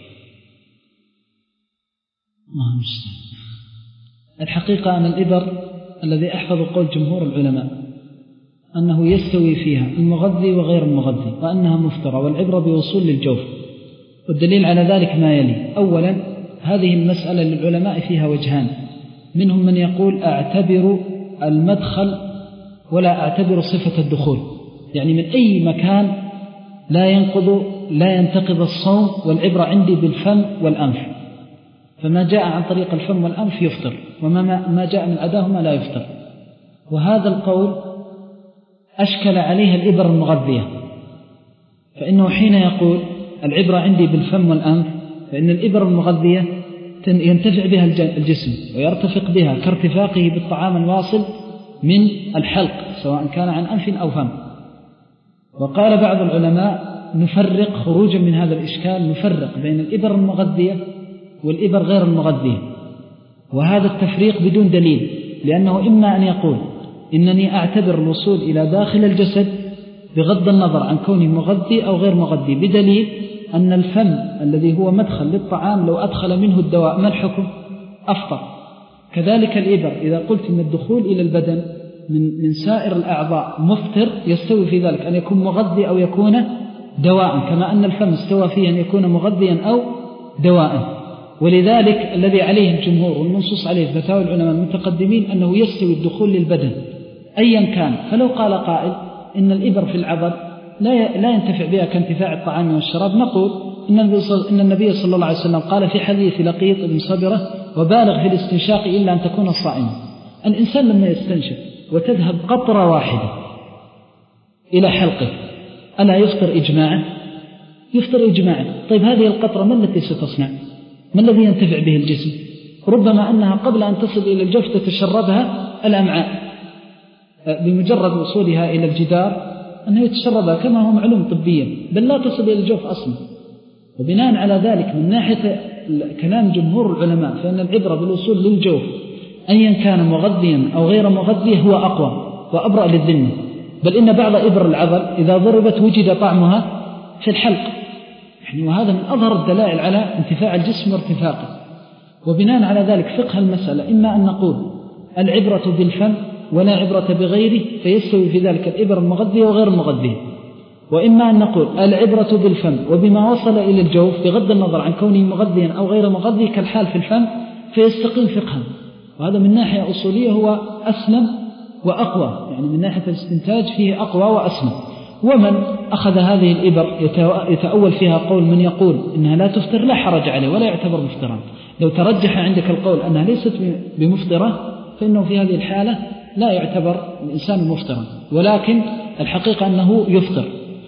S2: الحقيقة أن الإبر الذي أحفظ قول جمهور العلماء أنه يستوي فيها المغذي وغير المغذي، وأنها مفطرة، والعبرة بوصول للجوف. والدليل على ذلك ما يلي: أولا، هذه المسألة للعلماء فيها وجهان، منهم من يقول أعتبر المدخل ولا أعتبر صفة الدخول، يعني من أي مكان لا ينقض لا ينتقض الصوم، والعبرة عندي بالفم والأنف، فما جاء عن طريق الفم والأنف يفطر، وما ما جاء من عداهما لا يفطر. وهذا القول أشكل عليها الإبر المغذية، فإنه حين يقول العبرة عندي بالفم والأنف، فإن الإبر المغذية ينتفع بها الجسم ويرتفق بها كارتفاقه بالطعام الواصل من الحلق، سواء كان عن أنف أو فم. وقال بعض العلماء نفرق خروجا من هذا الإشكال، نفرق بين الإبر المغذية والإبر غير المغذية، وهذا التفريق بدون دليل، لأنه إما أن يقول إنني أعتبر الوصول إلى داخل الجسد بغض النظر عن كونه مغذي أو غير مغذي، بدليل أن الفم الذي هو مدخل للطعام لو أدخل منه الدواء ما الحكم؟ أفطر. كذلك الإبر إذا قلت إن الدخول إلى البدن من, من سائر الأعضاء مفطر، يستوي في ذلك أن يكون مغذي أو يكون دواء، كما أن الفم استوى فيه أن يكون مغذيا أو دواء. ولذلك الذي عليه الجمهور والمنصوص عليه فتاوى العلماء المتقدمين أنه يستوي الدخول للبدن أيا كان. فلو قال قائل إن الإبر في العضل لا لا ينتفع بها كانتفاع الطعام والشراب، نقول إن النبي صلى الله عليه وسلم قال في حديث لقيط بن صبرة: وبالغ في الاستنشاق إلا أن تكون صائما. الإنسان لما يستنشق وتذهب قطرة واحدة إلى حلقه ألا يفطر إجماعا؟ يفطر إجماعا. طيب هذه القطرة ما التي ستصنع؟ ما الذي ينتفع به الجسم؟ ربما أنها قبل أن تصل إلى الجوف تتشربها الأمعاء بمجرد وصولها إلى الجدار، أنها يتشربها كما هو معلوم طبيا، بل لا تصل إلى الجوف أصلا. وبناء على ذلك من ناحية كلام جمهور العلماء فإن العبرة بالوصول للجوف أيا كان مغذيا أو غير مغذي هو أقوى وأبرأ للذمة، بل إن بعض إبر العضل إذا ضربت وجد طعمها في الحلق، يعني وهذا من أظهر الدلائل على انتفاع الجسم وارتفاقه. وبناء على ذلك فقه المسألة إما أن نقول العبرة بالفم ولا عبرة بغيره فيستوي في ذلك الإبر المغذية وغير المغذية، وإما أن نقول العبرة بالفم وبما وصل إلى الجوف بغض النظر عن كونه مغذيا أو غير مغذي كالحال في الفم فيستقيم فقها. وهذا من ناحية أصولية هو أسلم وأقوى، يعني من ناحية الاستنتاج فيه أقوى وأسلم. ومن أخذ هذه الإبر يتأول فيها قول من يقول إنها لا تفطر لا حرج عليه ولا يعتبر مفطرا. لو ترجح عندك القول أنها ليست بمفطرة فإنه في هذه الحالة لا يعتبر الإنسان مفطرا، ولكن الحقيقة أنه يفطر.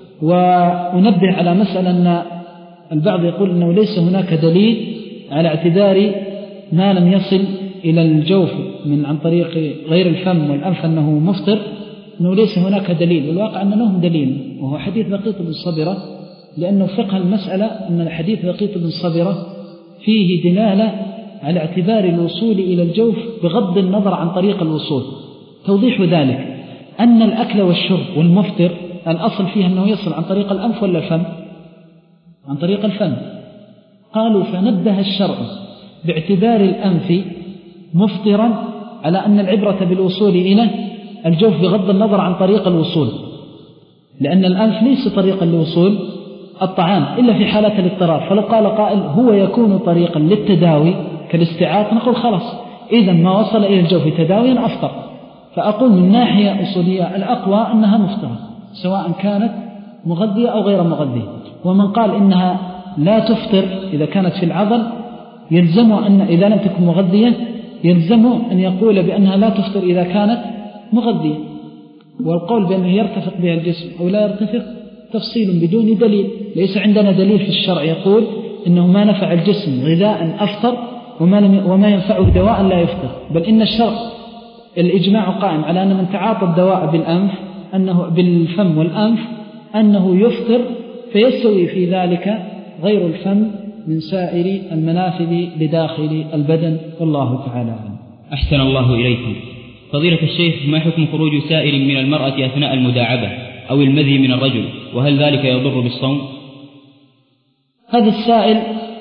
S2: ونبه على مسألة أن البعض يقول أنه ليس هناك دليل على اعتبار ما لم يصل إلى الجوف من عن طريق غير الفم والأنف أنه مفطر، أنه ليس هناك دليل، والواقع أن لهم دليل وهو حديث لقيط بن صبرة، لأنه فقه المسألة أن حديث لقيط بن صبرة فيه دلالة على اعتبار الوصول إلى الجوف بغض النظر عن طريق الوصول. توضيح ذلك أن الأكل والشرب والمفطر الأصل فيه أنه يصل عن طريق الأنف ولا الفم؟ عن طريق الفم. قالوا فنبه الشرع باعتبار الأنف مفطرا على أن العبرة بالوصول إلى الجوف بغض النظر عن طريق الوصول، لأن الأنف ليس طريقا لوصول الطعام إلا في حالة الاضطرار. فلو قال قائل هو يكون طريقا للتداوي كالاستعاط نقول خلاص إذا ما وصل إلى الجوف تداويا أفطر. فأقول من ناحية أصولية الأقوى أنها مفطرة سواء كانت مغذية أو غير مغذية. ومن قال إنها لا تفطر إذا كانت في العضل يلزم أن إذا لم تكن مغذية يلزم أن يقول بأنها لا تفطر إذا كانت مغذية. والقول بأنه يرتفق بها الجسم أو لا يرتفق تفصيل بدون دليل، ليس عندنا دليل في الشرع يقول إنه ما نفع الجسم غذاء أفطر وما ينفعه دواء لا يفطر، بل إن الشرع الإجماع قائم على أن من تعاطى الدواء بالأنف أنه بالفم والأنف أنه يفطر، فيستوي في ذلك غير الفم من سائر المنافذ لداخل البدن، والله تعالى أعلم.
S1: أحسن الله إليكم. فضيلة الشيخ، ما حكم خروج سائل من المرأة أثناء المداعبة أو المذي من الرجل، وهل ذلك يضر بالصوم؟
S2: هذا السائل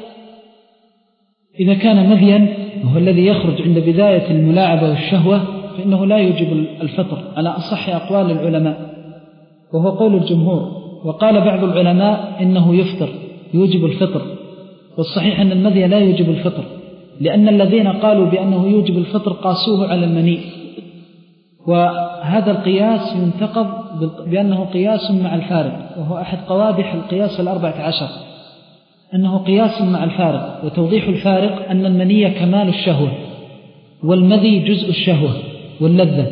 S2: إذا كان مذيا وهو الذي يخرج عند بداية الملاعبة والشهوة فإنه لا يوجب الفطر على أصح أقوال العلماء، وهو قول الجمهور. وقال بعض العلماء إنه يفطر يوجب الفطر، والصحيح أن المذي لا يوجب الفطر، لأن الذين قالوا بأنه يوجب الفطر قاسوه على المني، وهذا القياس ينتقض بأنه قياس مع الفارق، وهو أحد قوادح القياس الأربعة عشر أنه قياس مع الفارق. وتوضيح الفارق أن المني كمال الشهوة والمذي جزء الشهوة واللذة،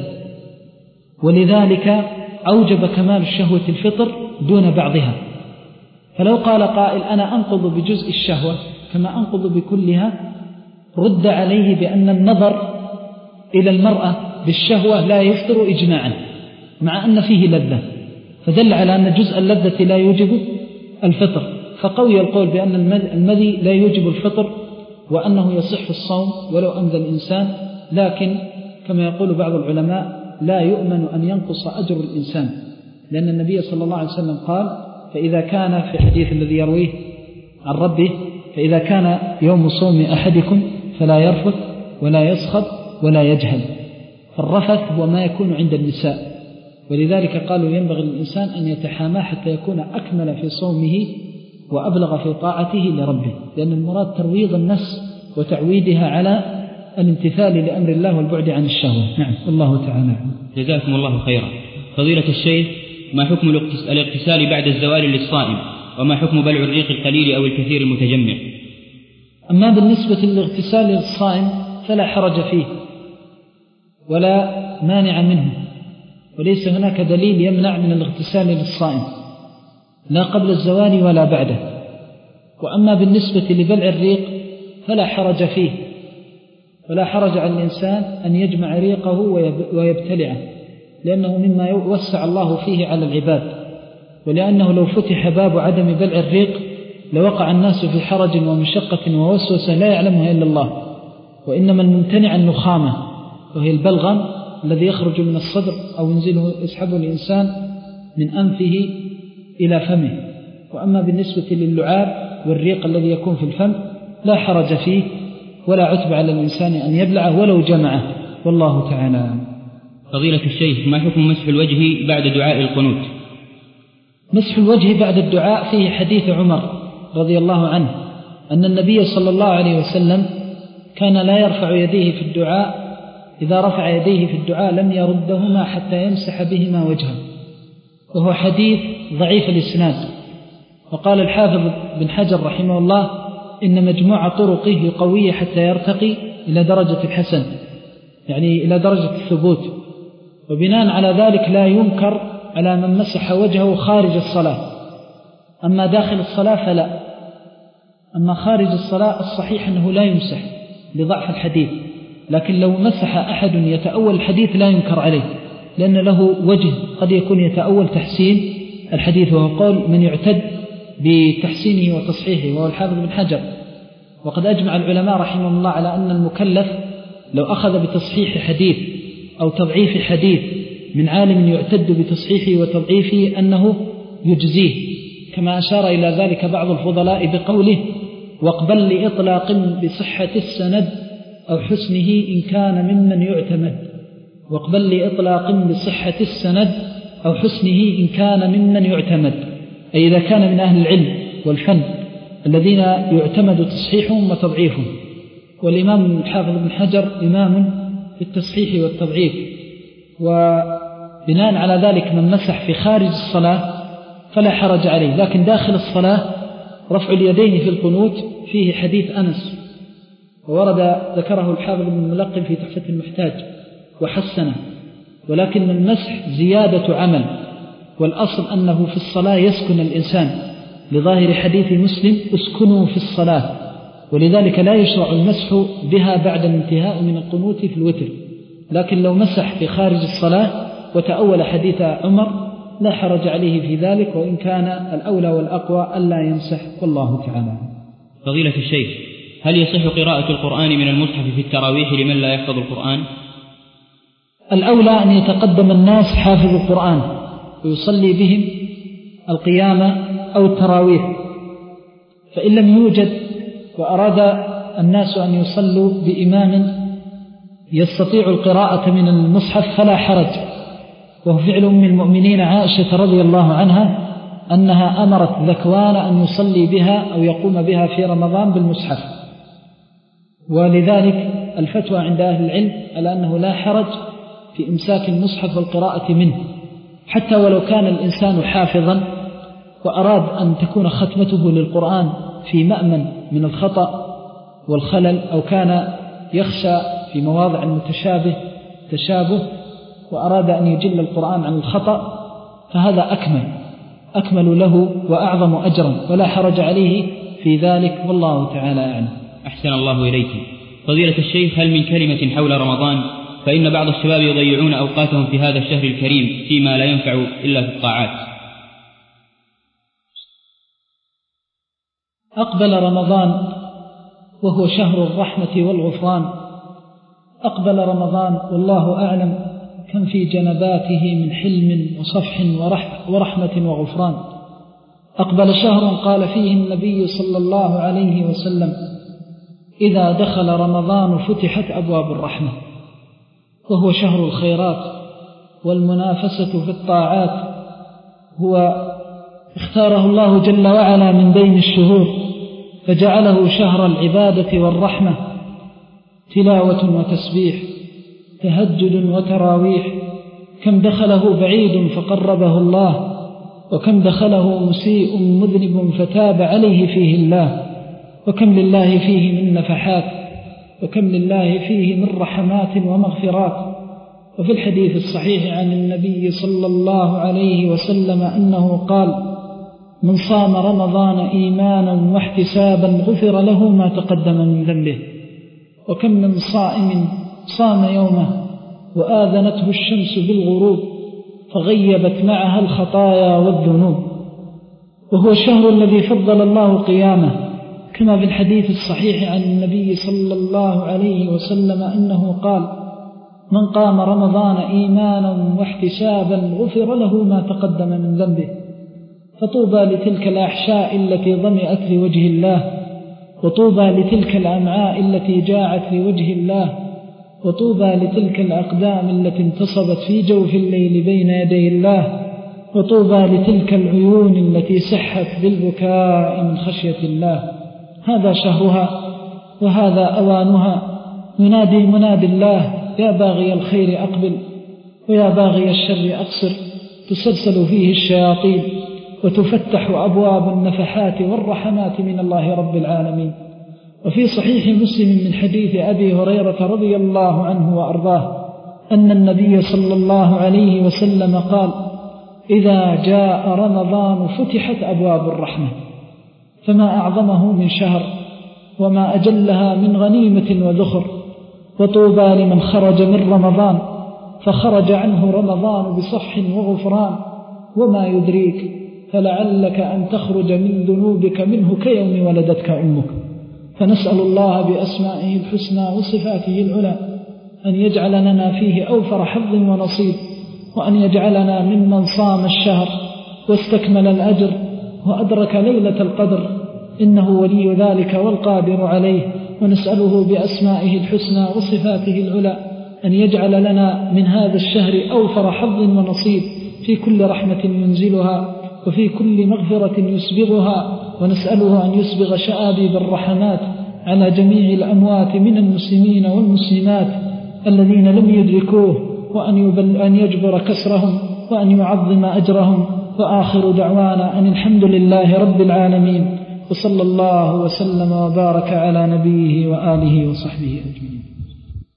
S2: ولذلك أوجب كمال الشهوة الفطر دون بعضها. فلو قال قائل أنا أنقض بجزء الشهوة كما أنقض بكلها، رد عليه بأن النظر إلى المرأة بالشهوة لا يفطر إجماعا مع أن فيه لذة، فدل على أن جزء اللذة لا يوجب الفطر. فقوي القول بأن المذي لا يوجب الفطر وأنه يصح الصوم ولو أمذى الإنسان، لكن كما يقول بعض العلماء لا يؤمن أن ينقص أجر الإنسان، لأن النبي صلى الله عليه وسلم قال فإذا كان في الحديث الذي يرويه عن ربه فإذا كان يوم صوم أحدكم فلا يرفث ولا يسخط ولا يجهل. فالرفث هو ما يكون عند النساء، ولذلك قالوا ينبغي للإنسان أن يتحامى حتى يكون أكمل في صومه وأبلغ في طاعته لربه، لأن المراد ترويض النفس وتعويدها على الامتثال لأمر الله والبعد عن الشهوة. نعم، الله تعالى.
S1: جزاكم الله خيرا. فضيلة الشيخ، ما حكم الاغتسال بعد الزوال للصائم، وما حكم بلع الريق القليل أو الكثير المتجمع؟
S2: أما بالنسبة للاغتسال للصائم فلا حرج فيه ولا مانع منه، وليس هناك دليل يمنع من الاغتسال للصائم لا قبل الزوال ولا بعده. وأما بالنسبة لبلع الريق فلا حرج فيه، ولا حرج على الإنسان أن يجمع ريقه ويبتلعه، لأنه مما يوسع الله فيه على العباد، ولأنه لو فتح باب عدم بلع الريق لوقع الناس في حرج ومشقة ووسوسة لا يعلمها إلا الله. وإنما الممتنع النخامة، وهي البلغم الذي يخرج من الصدر أو ينزله يسحبه الإنسان من أنفه إلى فمه. وأما بالنسبة للعاب والريق الذي يكون في الفم لا حرج فيه ولا عتب على الإنسان أن يبلعه ولو جمعه، والله تعالى.
S1: فضيلة الشيخ، ما حكم مسح الوجه بعد دعاء القنوت؟
S2: مسح الوجه بعد الدعاء فيه حديث عمر رضي الله عنه أن النبي صلى الله عليه وسلم كان لا يرفع يديه في الدعاء، إذا رفع يديه في الدعاء لم يردهما حتى يمسح بهما وجهه، وهو حديث ضعيف الإسناد. وقال الحافظ بن حجر رحمه الله إن مجموع طرقه قوية حتى يرتقي إلى درجة الحسن، يعني إلى درجة الثبوت، وبناء على ذلك لا ينكر على من مسح وجهه خارج الصلاة. أما داخل الصلاة فلا، أما خارج الصلاة الصحيح أنه لا يمسح لضعف الحديث، لكن لو مسح أحد يتأول الحديث لا ينكر عليه، لأن له وجه قد يكون يتأول تحسين الحديث، وهو قول من يعتد بتحسينه وتصحيحه وهو الحافظ بن حجر. وقد أجمع العلماء رحمه الله على أن المكلف لو أخذ بتصحيح حديث أو تضعيف حديث من عالم يعتد بتصحيحه وتضعيفه أنه يجزيه، كما أشار إلى ذلك بعض الفضلاء بقوله واقبل لإطلاق بصحة السند أو حسنه إن كان ممن يعتمد. واقبل لإطلاق بصحة السند أو حسنه إن كان ممن يعتمد، أي إذا كان من أهل العلم والفن الذين يعتمد تصحيحهم وتضعيفهم. والإمام الحافظ بن حجر إمام في التصحيح والتضعيف. وبناء على ذلك من مسح في خارج الصلاة فلا حرج عليه، لكن داخل الصلاة رفع اليدين في القنوت فيه حديث أنس، وورد ذكره الحافظ بن الملقن في تحفة المحتاج وحسنه، ولكن المسح زيادة عمل والأصل أنه في الصلاة يسكن الإنسان لظاهر حديث مسلم اسكنوا في الصلاة، ولذلك لا يشرع المسح بها بعد الانتهاء من القنوت في الوتر. لكن لو مسح في خارج الصلاة وتأول حديث عمر لا حرج عليه في ذلك، وإن كان الأولى والأقوى ألا يمسح، والله تعالى.
S1: فضيلة الشيخ، هل يصح قراءة القرآن من المصحف في التراويح لمن لا يحفظ القرآن؟
S2: الأولى أن يتقدم الناس حافظ القرآن ويصلي بهم القيامة أو التراويح، فإن لم يوجد وأراد الناس أن يصلوا بإمام يستطيع القراءة من المصحف فلا حرج، وهو فعل أم المؤمنين عائشة رضي الله عنها أنها أمرت ذكوان أن يصلي بها أو يقوم بها في رمضان بالمصحف، ولذلك الفتوى عند أهل العلم على أنه لا حرج في إمساك المصحف والقراءة منه، حتى ولو كان الإنسان حافظا وأراد أن تكون ختمته للقرآن في مأمن من الخطأ والخلل، أو كان يخشى في مواضع المتشابه تشابه وأراد أن يجل القرآن عن الخطأ، فهذا أكمل أكمل له وأعظم أجرا، ولا حرج عليه في ذلك، والله تعالى أعلم.
S1: أحسن الله إليك. فضيلة الشيخ، هل من كلمة حول رمضان؟ فإن بعض الشباب يضيعون أوقاتهم في هذا الشهر الكريم فيما لا ينفع إلا في الطاعات.
S2: أقبل رمضان وهو شهر الرحمة والغفران، أقبل رمضان والله أعلم كم في جنباته من حلم وصفح ورحمة وغفران. أقبل شهر قال فيه النبي صلى الله عليه وسلم: إذا دخل رمضان فتحت أبواب الرحمة، وهو شهر الخيرات والمنافسة في الطاعات، هو اختاره الله جل وعلا من بين الشهور فجعله شهر العبادة والرحمة، تلاوة وتسبيح، تهجد وتراويح. كم دخله بعيد فقربه الله، وكم دخله مسيء مذنب فتاب عليه فيه الله، وكم لله فيه من نفحات، وكم لله فيه من رحمات ومغفرات. وفي الحديث الصحيح عن النبي صلى الله عليه وسلم أنه قال: من صام رمضان إيمانا واحتسابا غفر له ما تقدم من ذنبه. وكم من صائم صام يومه وآذنته الشمس بالغروب فغيبت معها الخطايا والذنوب. وهو الشهر الذي فضل الله قيامه، كما في الحديث الصحيح عن النبي صلى الله عليه وسلم أنه قال: من قام رمضان إيمانا واحتسابا غفر له ما تقدم من ذنبه. فطوبى لتلك الأحشاء التي ظمئت لوجه الله، وطوبى لتلك الأمعاء التي جاعت لوجه الله، وطوبى لتلك الأقدام التي انتصبت في جوف الليل بين يدي الله، وطوبى لتلك العيون التي سحت بالبكاء من خشية الله. هذا شهرها وهذا أوانها. ينادي منادي الله: يا باغي الخير أقبل ويا باغي الشر أقصر. تسلسل فيه الشياطين وتفتح أبواب النفحات والرحمات من الله رب العالمين. وفي صحيح مسلم من حديث أبي هريرة رضي الله عنه وأرضاه أن النبي صلى الله عليه وسلم قال: إذا جاء رمضان فتحت أبواب الرحمة. فما أعظمه من شهر وما أجلها من غنيمة وذخر. وطوبى لمن خرج من رمضان فخرج عنه رمضان بصفح وغفران. وما يدريك فلعلك أن تخرج من ذنوبك منه كيوم ولدتك أمك. فنسأل الله بأسمائه الحسنى وصفاته العلى أن يجعل لنا فيه أوفر حظ ونصيب، وأن يجعلنا ممن صام الشهر واستكمل الأجر وأدرك ليلة القدر، إنه ولي ذلك والقادر عليه. ونسأله بأسمائه الحسنى وصفاته العلى أن يجعل لنا من هذا الشهر أوفر حظ ونصيب في كل رحمة ينزلها وفي كل مغفرة يسبغها. ونسأله أن يسبغ شآبيب الرحمات على جميع الأموات من المسلمين والمسلمات الذين لم يدركوه، وأن يجبر كسرهم وأن يعظم أجرهم. وآخر دعوانا أن الحمد لله رب العالمين، وصلى الله وسلم وبارك على نبيه وآله وصحبه أجمعين.